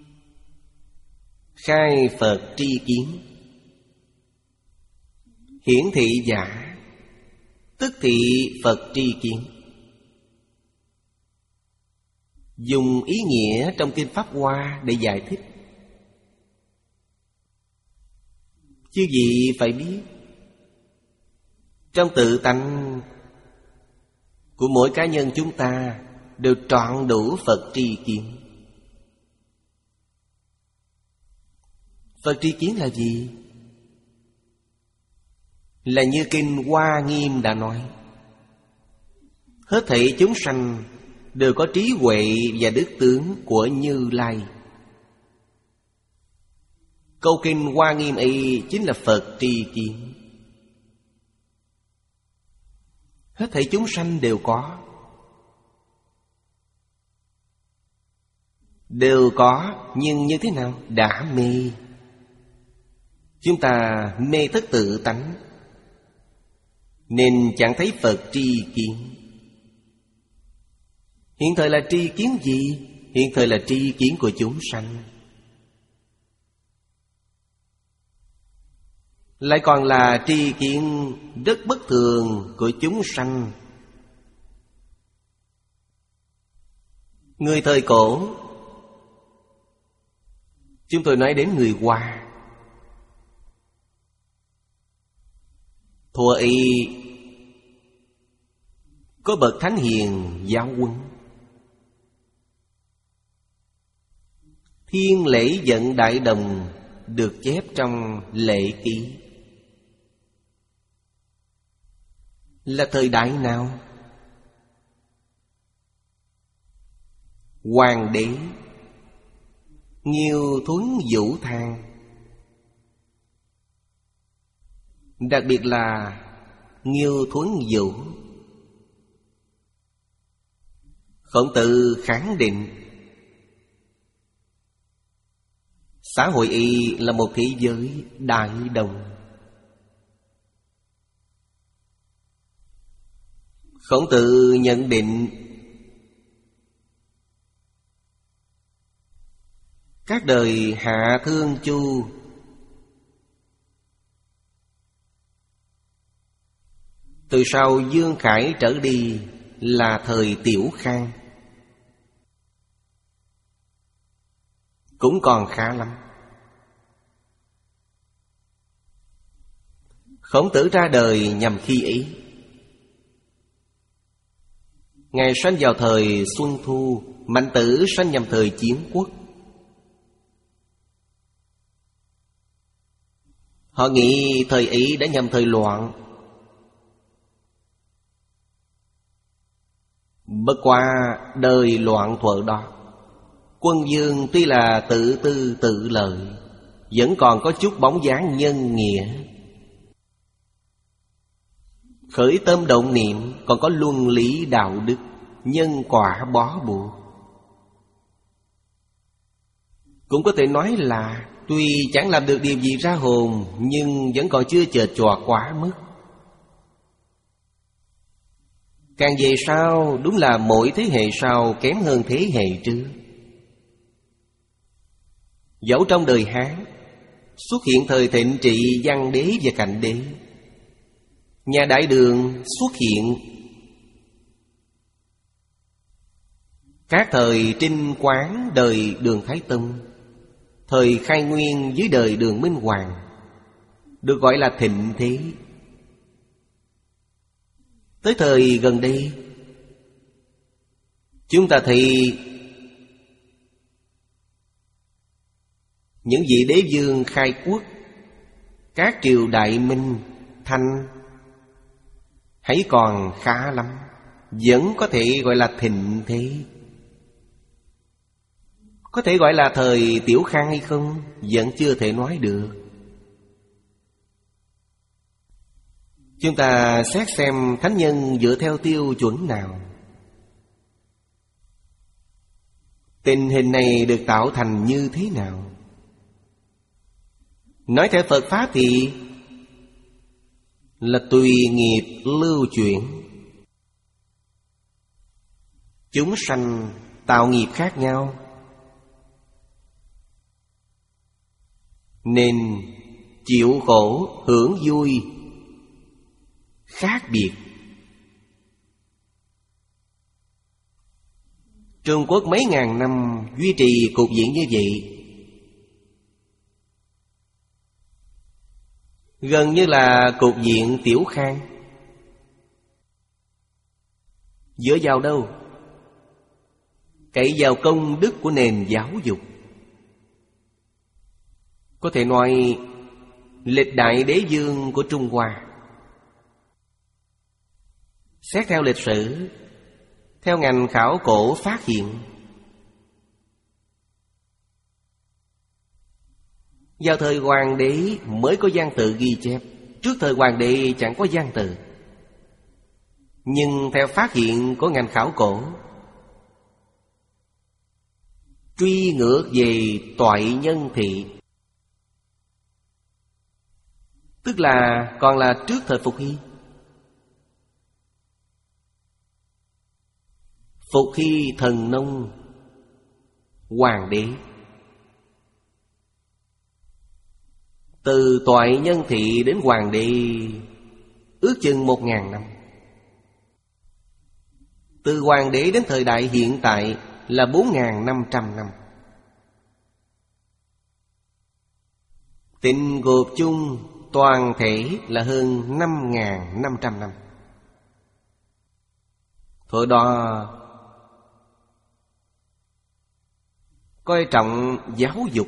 khai Phật tri kiến. Hiển thị giả, tức thị Phật tri kiến. Dùng ý nghĩa trong kinh Pháp Hoa để giải thích. Chứ gì phải biết, trong tự tánh của mỗi cá nhân chúng ta đều trọn đủ Phật tri kiến. Phật tri kiến là gì? Là như kinh Hoa Nghiêm đã nói, hết thảy chúng sanh đều có trí huệ và đức tướng của Như Lai. Câu kinh Hoa Nghiêm ấy chính là Phật tri kiến. Hết thảy chúng sanh đều có, đều có, nhưng như thế nào? Đã mê. Chúng ta mê thất tự tánh, nên chẳng thấy Phật tri kiến. Hiện thời là tri kiến gì? Hiện thời là tri kiến của chúng sanh. Lại còn là tri kiến rất bất thường của chúng sanh. Người thời cổ, chúng tôi nói đến người Hoa, thuở ấy có bậc thánh hiền giáo huấn. Thiên lễ vận đại đồng được chép trong Lệ Ký. Là thời đại nào? Hoàng đế Nghiêu Thuấn Vũ Thang, đặc biệt là Nghiêu Thuấn Vũ. Khổng Tử khẳng định xã hội y là một thế giới đại đồng. Khổng Tử nhận định các đời Hạ Thương Chu từ sau Dương Khải trở đi là thời Tiểu Khang, cũng còn khá lắm. Khổng Tử ra đời nhằm khi ấy. Ngài sanh vào thời Xuân Thu, Mạnh Tử sanh nhằm thời Chiến Quốc. Họ nghĩ thời ấy đã nhằm thời loạn. Bất qua đời loạn thuở đó, Quân vương tuy là tự tư tự lợi, vẫn còn có chút bóng dáng nhân nghĩa. Khởi tâm động niệm còn có luân lý đạo đức, nhân quả bó buộc. Cũng có thể nói là tuy chẳng làm được điều gì ra hồn, nhưng vẫn còn chưa chệch chọa quá mức. Càng về sau, đúng là mỗi thế hệ sau kém hơn thế hệ trước. Dẫu trong đời Hán xuất hiện thời thịnh trị Văn đế và Cảnh đế, nhà Đại Đường xuất hiện các thời Trinh Quán đời Đường Thái Tông, thời Khai Nguyên dưới đời Đường Minh Hoàng, được gọi là thịnh thế. Tới thời gần đây, chúng ta thấy những vị đế vương khai quốc, các triều Đại Minh, Thanh hãy còn khá lắm, vẫn có thể gọi là thịnh thế. Có thể gọi là thời Tiểu Khang hay không, vẫn chưa thể nói được. Chúng ta xét xem thánh nhân dựa theo tiêu chuẩn nào. Tình hình này được tạo thành như thế nào? Nói theo Phật Pháp thì là tùy nghiệp lưu chuyển. Chúng sanh tạo nghiệp khác nhau, nên chịu khổ hưởng vui khác biệt. Trung Quốc mấy ngàn năm duy trì cục diện như vậy, gần như là cục diện Tiểu Khang. Dựa vào đâu? Cậy vào công đức của nền giáo dục. Có thể nói lịch đại đế vương của Trung Hoa, xét theo lịch sử, theo ngành khảo cổ phát hiện, vào thời Hoàng đế mới có văn tự ghi chép. Trước thời Hoàng đế chẳng có văn tự. Nhưng theo phát hiện của ngành khảo cổ, truy ngược về toại nhân thị, tức là còn là trước thời Phục Hy. Phục Hy Thần Nông Hoàng đế, từ toại nhân thị đến Hoàng đế ước chừng một ngàn năm. Từ Hoàng đế đến thời đại hiện tại là bốn ngàn năm trăm năm. Tính gộp chung toàn thể là hơn năm ngàn năm trăm năm. Thời đó coi trọng giáo dục,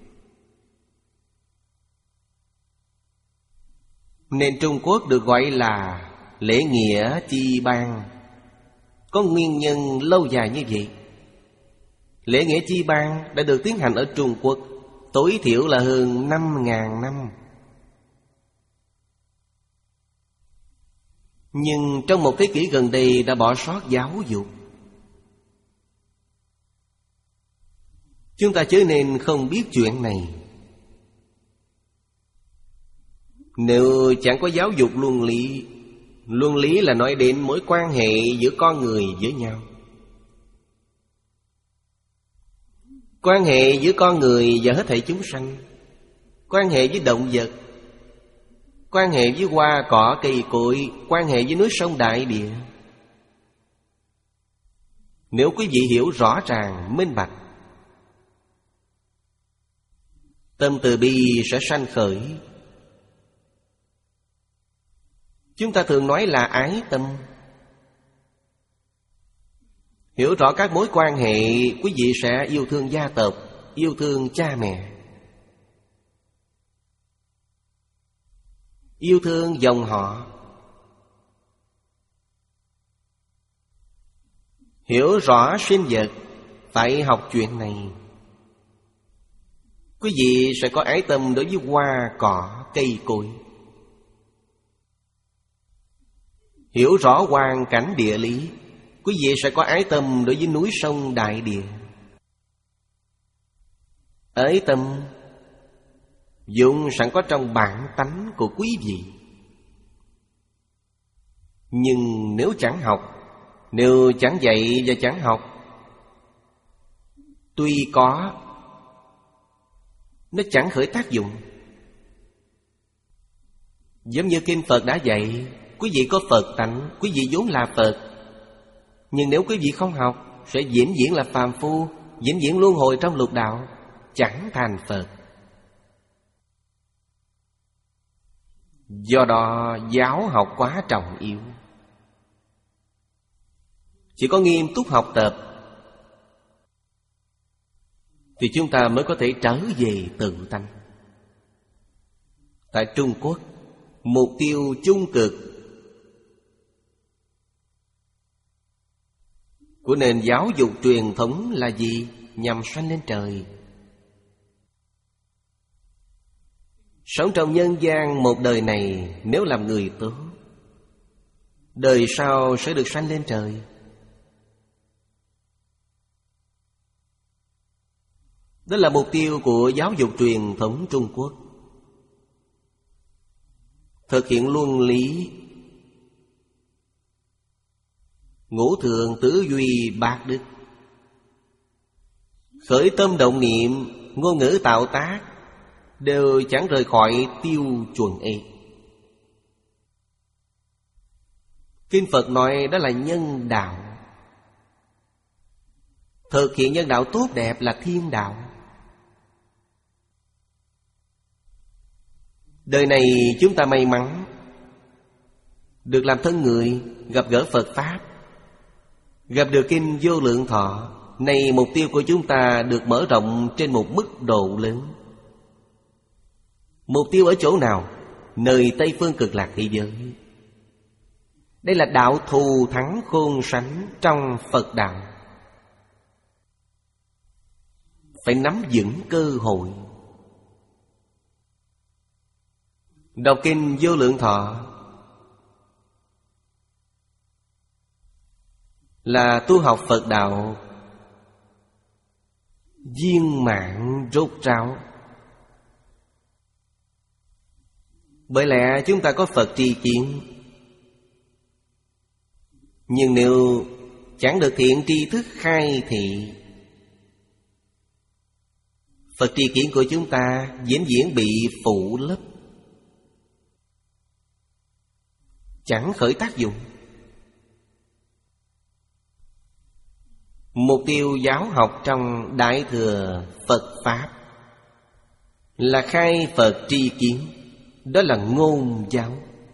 nên Trung Quốc được gọi là lễ nghĩa chi bang. Có nguyên nhân lâu dài như vậy. Lễ nghĩa chi bang đã được tiến hành ở Trung Quốc tối thiểu là hơn năm ngàn năm. Nhưng trong một thế kỷ gần đây đã bỏ sót giáo dục. Chúng ta chớ nên không biết chuyện này. Nếu chẳng có giáo dục luân lý, luân lý là nói đến mối quan hệ giữa con người với nhau, quan hệ giữa con người và hết thảy chúng sanh, quan hệ với động vật, quan hệ với hoa cỏ cây cối, quan hệ với núi sông đại địa. Nếu quý vị hiểu rõ ràng, minh bạch, tâm từ bi sẽ sanh khởi. Chúng ta thường nói là ái tâm. Hiểu rõ các mối quan hệ, quý vị sẽ yêu thương gia tộc, yêu thương cha mẹ, yêu thương dòng họ. Hiểu rõ sinh vật, phải học chuyện này. Quý vị sẽ có ái tâm đối với hoa cỏ, cây cối. Hiểu rõ hoàn cảnh địa lý, quý vị sẽ có ái tâm đối với núi sông đại địa. Ái tâm dụng sẵn có trong bản tánh của quý vị. Nhưng nếu chẳng học, nếu chẳng dạy và chẳng học, tuy có, nó chẳng khởi tác dụng. Giống như Kinh Phật đã dạy, quý vị có Phật tánh, quý vị vốn là Phật. Nhưng nếu quý vị không học, sẽ vĩnh viễn là phàm phu, vĩnh viễn luân hồi trong lục đạo, chẳng thành Phật. Do đó giáo học quá trọng yếu. Chỉ có nghiêm túc học tập thì chúng ta mới có thể trở về tự tánh. Tại Trung Quốc, mục tiêu chung cực của nền giáo dục truyền thống là gì? Nhằm sanh lên trời. Sống trong nhân gian một đời này, nếu làm người tốt, đời sau sẽ được sanh lên trời. Đó là mục tiêu của giáo dục truyền thống Trung Quốc. Thực hiện luân lý ngũ thường tứ duy bát đức, khởi tâm động niệm, ngôn ngữ tạo tác đều chẳng rời khỏi tiêu chuẩn ấy. Kinh Phật nói đó là nhân đạo. Thực hiện nhân đạo tốt đẹp là thiên đạo. Đời này chúng ta may mắn được làm thân người, gặp gỡ Phật Pháp, gặp được Kinh Vô Lượng Thọ. Này mục tiêu của chúng ta được mở rộng trên một mức độ lớn. Mục tiêu ở chỗ nào? Nơi Tây Phương Cực Lạc thế giới. Đây là đạo thù thắng khôn sánh trong Phật đạo. Phải nắm vững cơ hội. Đọc Kinh Vô Lượng Thọ là tu học Phật đạo viên mãn rốt ráo. Bởi lẽ chúng ta có Phật tri kiến, nhưng nếu chẳng được thiện tri thức khai thị, Phật tri kiến của chúng ta vĩnh viễn bị phủ lấp, chẳng khởi tác dụng. Mục tiêu giáo học trong Đại Thừa Phật Pháp là khai Phật tri kiến. Đó là ngôn giáo.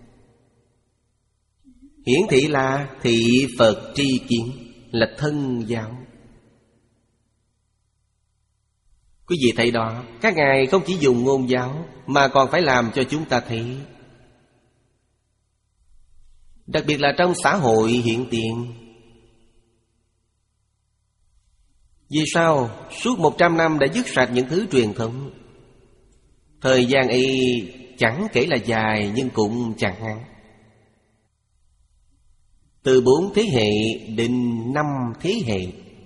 Hiển thị là thị Phật tri kiến, là thân giáo. Quý vị thấy đó, các ngài không chỉ dùng ngôn giáo mà còn phải làm cho chúng ta thấy. Đặc biệt là trong xã hội hiện tiền. Vì sao? Suốt một trăm năm đã dứt sạch những thứ truyền thống. Thời gian ấy chẳng kể là dài nhưng cũng chẳng ngắn. Từ bốn thế hệ đến năm thế hệ.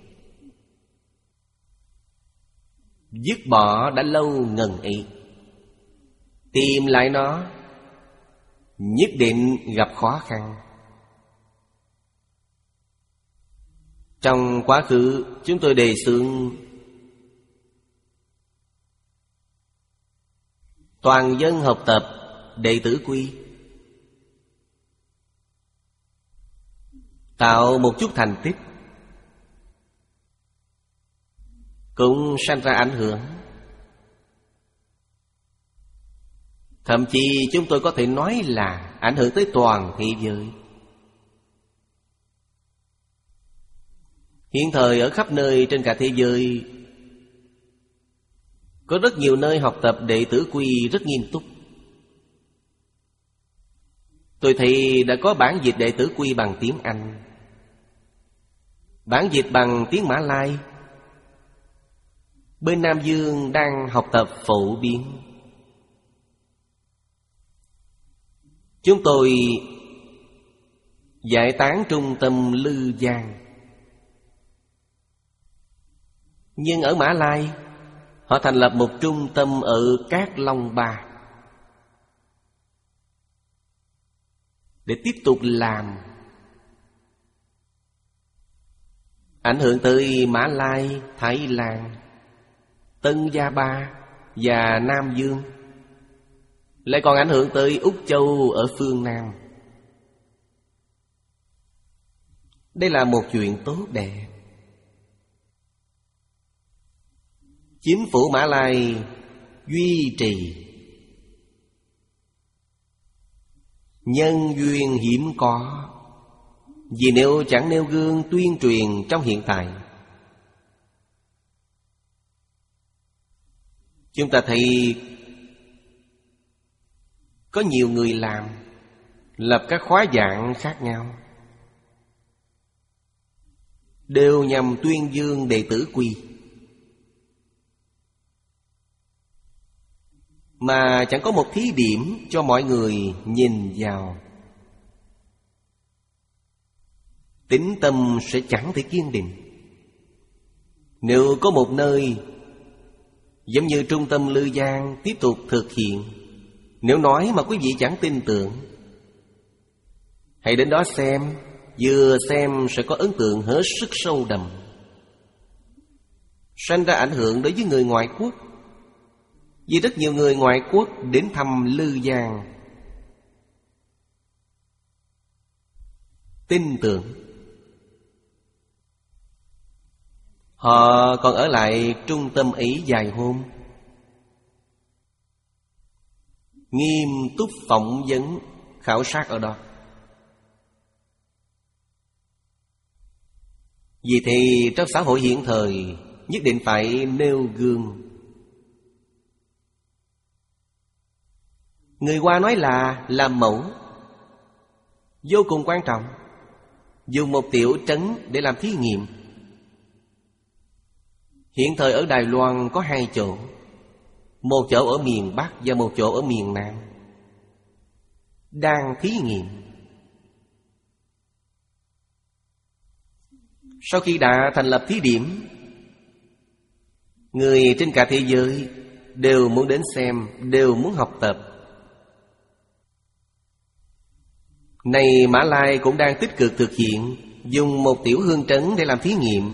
Dứt bỏ đã lâu ngần ấy. Tìm lại nó nhất định gặp khó khăn. Trong quá khứ chúng tôi đề xướng toàn dân học tập đệ tử quy, tạo một chút thành tích, cũng sanh ra ảnh hưởng. Thậm chí chúng tôi có thể nói là ảnh hưởng tới toàn thế giới. Hiện thời ở khắp nơi trên cả thế giới, có rất nhiều nơi học tập đệ tử quy rất nghiêm túc. Tôi thấy đã có bản dịch đệ tử quy bằng tiếng Anh, bản dịch bằng tiếng Mã Lai. Bên Nam Dương đang học tập phổ biến. Chúng tôi giải tán trung tâm Lư Giang, nhưng ở Mã Lai họ thành lập một trung tâm ở Cát Long Ba để tiếp tục làm, ảnh hưởng tới Mã Lai, Thái Lan, Tân Gia Ba và Nam Dương, lại còn ảnh hưởng tới Úc Châu ở phương Nam. Đây là một chuyện tốt đẹp. Chính phủ Mã Lai duy trì. Nhân duyên hiếm có, vì nếu chẳng nêu gương tuyên truyền trong hiện tại, chúng ta thấy có nhiều người làm, lập các khóa giảng khác nhau, đều nhằm tuyên dương đệ tử quy, mà chẳng có một thí điểm cho mọi người nhìn vào. Tín tâm sẽ chẳng thể kiên định. Nếu có một nơi giống như trung tâm Lư Giang tiếp tục thực hiện, nếu nói mà quý vị chẳng tin tưởng, hãy đến đó xem. Vừa xem sẽ có ấn tượng hết sức sâu đậm, sanh ra ảnh hưởng đối với người ngoại quốc. Vì rất nhiều người ngoại quốc đến thăm Lư Giang, tin tưởng. Họ còn ở lại trung tâm ấy vài hôm, nghiêm túc phỏng vấn, khảo sát ở đó. Vì thế trong xã hội hiện thời nhất định phải nêu gương. Người Hoa nói là làm mẫu vô cùng quan trọng. Dùng một tiểu trấn để làm thí nghiệm. Hiện thời ở Đài Loan có hai chỗ, một chỗ ở miền Bắc và một chỗ ở miền Nam, đang thí nghiệm. Sau khi đã thành lập thí điểm, người trên cả thế giới đều muốn đến xem, đều muốn học tập. Này Mã Lai cũng đang tích cực thực hiện, dùng một tiểu hương trấn để làm thí nghiệm.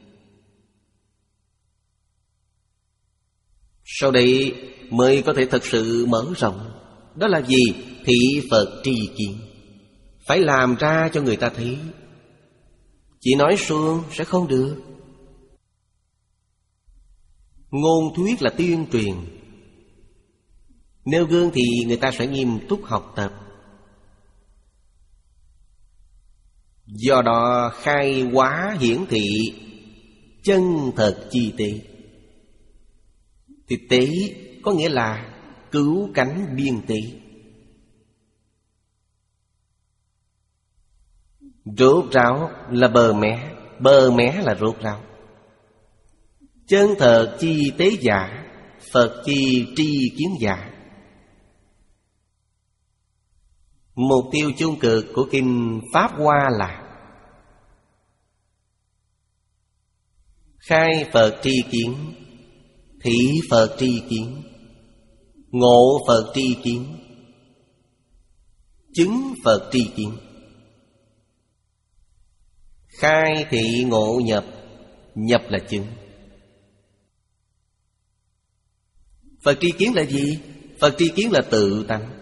Sau đây mới có thể thật sự mở rộng. Đó là gì? Thị Phật tri kiến. Phải làm ra cho người ta thấy. Chỉ nói suông sẽ không được. Ngôn thuyết là tuyên truyền. Nêu gương thì người ta sẽ nghiêm túc học tập. Do đó khai hóa hiển thị chân thật chi tế. Thì tế có nghĩa là cứu cánh biên tế. Rốt ráo là bờ mé, bờ mé là rốt ráo. Chân thật chi tế giả, Phật chi tri kiến giả. Mục tiêu chung cực của kinh Pháp Hoa là khai Phật tri kiến, thị Phật tri kiến, ngộ Phật tri kiến, chứng Phật tri kiến. Khai thị ngộ nhập, nhập là chứng. Phật tri kiến là gì? Phật tri kiến là tự tánh.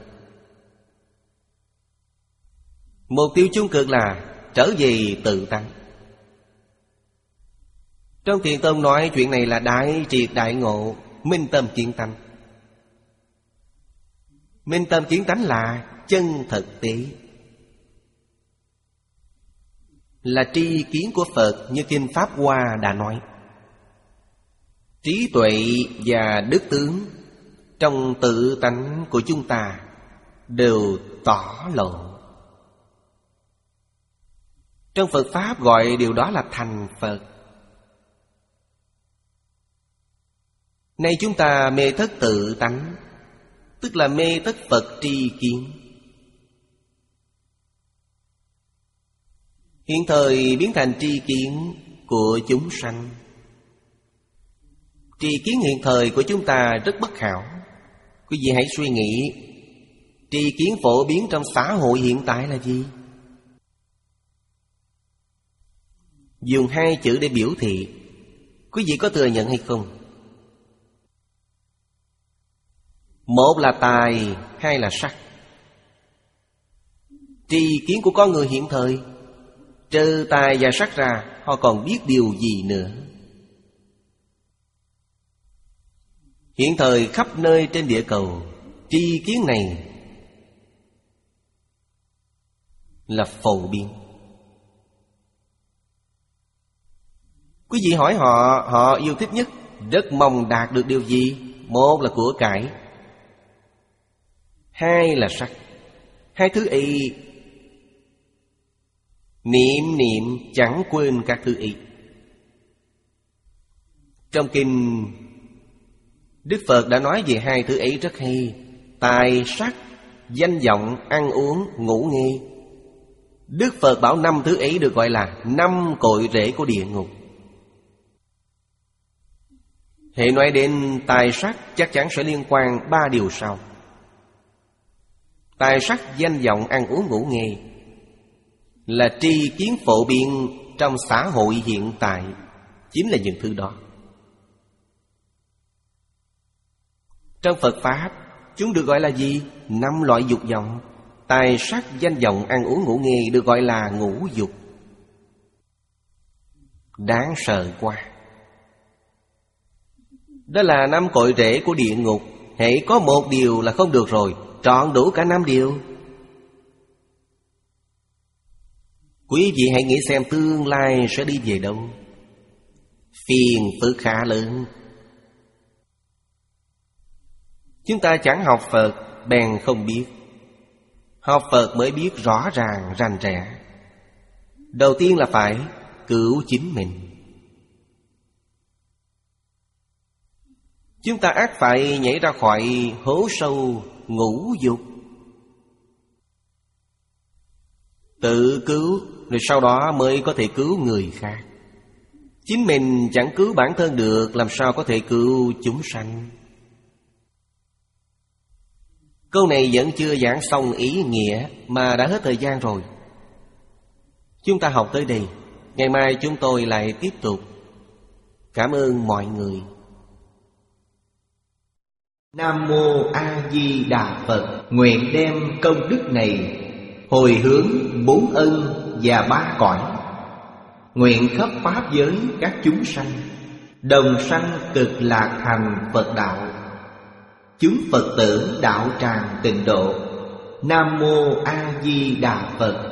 Mục tiêu chung cực là trở về tự tánh. Trong Thiền Tông nói chuyện này là đại triệt đại ngộ, minh tâm kiến tánh. Minh tâm kiến tánh là chân thực tế. là tri kiến của Phật, như Kinh Pháp Hoa đã nói. Trí tuệ và đức tướng trong tự tánh của chúng ta đều tỏ lộ. Trong Phật Pháp gọi điều đó là thành Phật. Nay chúng ta mê thất tự tánh, tức là mê thất Phật tri kiến. Hiện thời biến thành tri kiến của chúng sanh. Tri kiến hiện thời của chúng ta rất bất hảo. Quý vị hãy suy nghĩ, tri kiến phổ biến trong xã hội hiện tại là gì? Dùng hai chữ để biểu thị, quý vị có thừa nhận hay không? Một là tài, hai là sắc. Tri kiến của con người hiện thời, trừ tài và sắc ra, họ còn biết điều gì nữa? Hiện thời khắp nơi trên địa cầu, tri kiến này là phổ biến. Quý vị hỏi họ, họ yêu thích nhất, rất mong đạt được điều gì? Một là của cải, hai là sắc. Hai thứ ấy niệm niệm chẳng quên các thứ ấy. Trong kinh Đức Phật đã nói về hai thứ ấy rất hay. Tài sắc, danh vọng, ăn uống, ngủ nghê. Đức Phật bảo năm thứ ấy được gọi là năm cội rễ của địa ngục. Hệ nói đến tài sắc chắc chắn sẽ liên quan ba điều sau. Tài sắc, danh vọng, ăn uống, ngủ nghê là tri kiến phổ biến trong xã hội hiện tại. Chính là những thứ đó. Trong Phật Pháp, chúng được gọi là gì? Năm loại dục vọng. Tài sắc, danh vọng, ăn uống, ngủ nghê được gọi là ngũ dục. Đáng sợ quá. Đó là năm cội rễ của địa ngục. Hễ có một điều là không được rồi, trọn đủ cả năm điều. Quý vị hãy nghĩ xem tương lai sẽ đi về đâu. Phiền phức khá lớn. Chúng ta chẳng học Phật bèn không biết. Học Phật mới biết rõ ràng rành rẽ. Đầu tiên là phải cứu chính mình. Chúng ta ắt phải nhảy ra khỏi hố sâu ngũ dục, tự cứu, rồi sau đó mới có thể cứu người khác. Chính mình chẳng cứu bản thân được, làm sao có thể cứu chúng sanh? Câu này vẫn chưa giảng xong ý nghĩa mà đã hết thời gian rồi. Chúng ta học tới đây. Ngày mai chúng tôi lại tiếp tục. Cảm ơn mọi người. Nam Mô A Di Đà Phật. Nguyện đem công đức này hồi hướng bốn ân và ba cõi. Nguyện khắp pháp giới các chúng sanh đồng sanh cực lạc thành Phật đạo. Chúng Phật tử đạo tràng tịnh độ. Nam Mô A Di Đà Phật.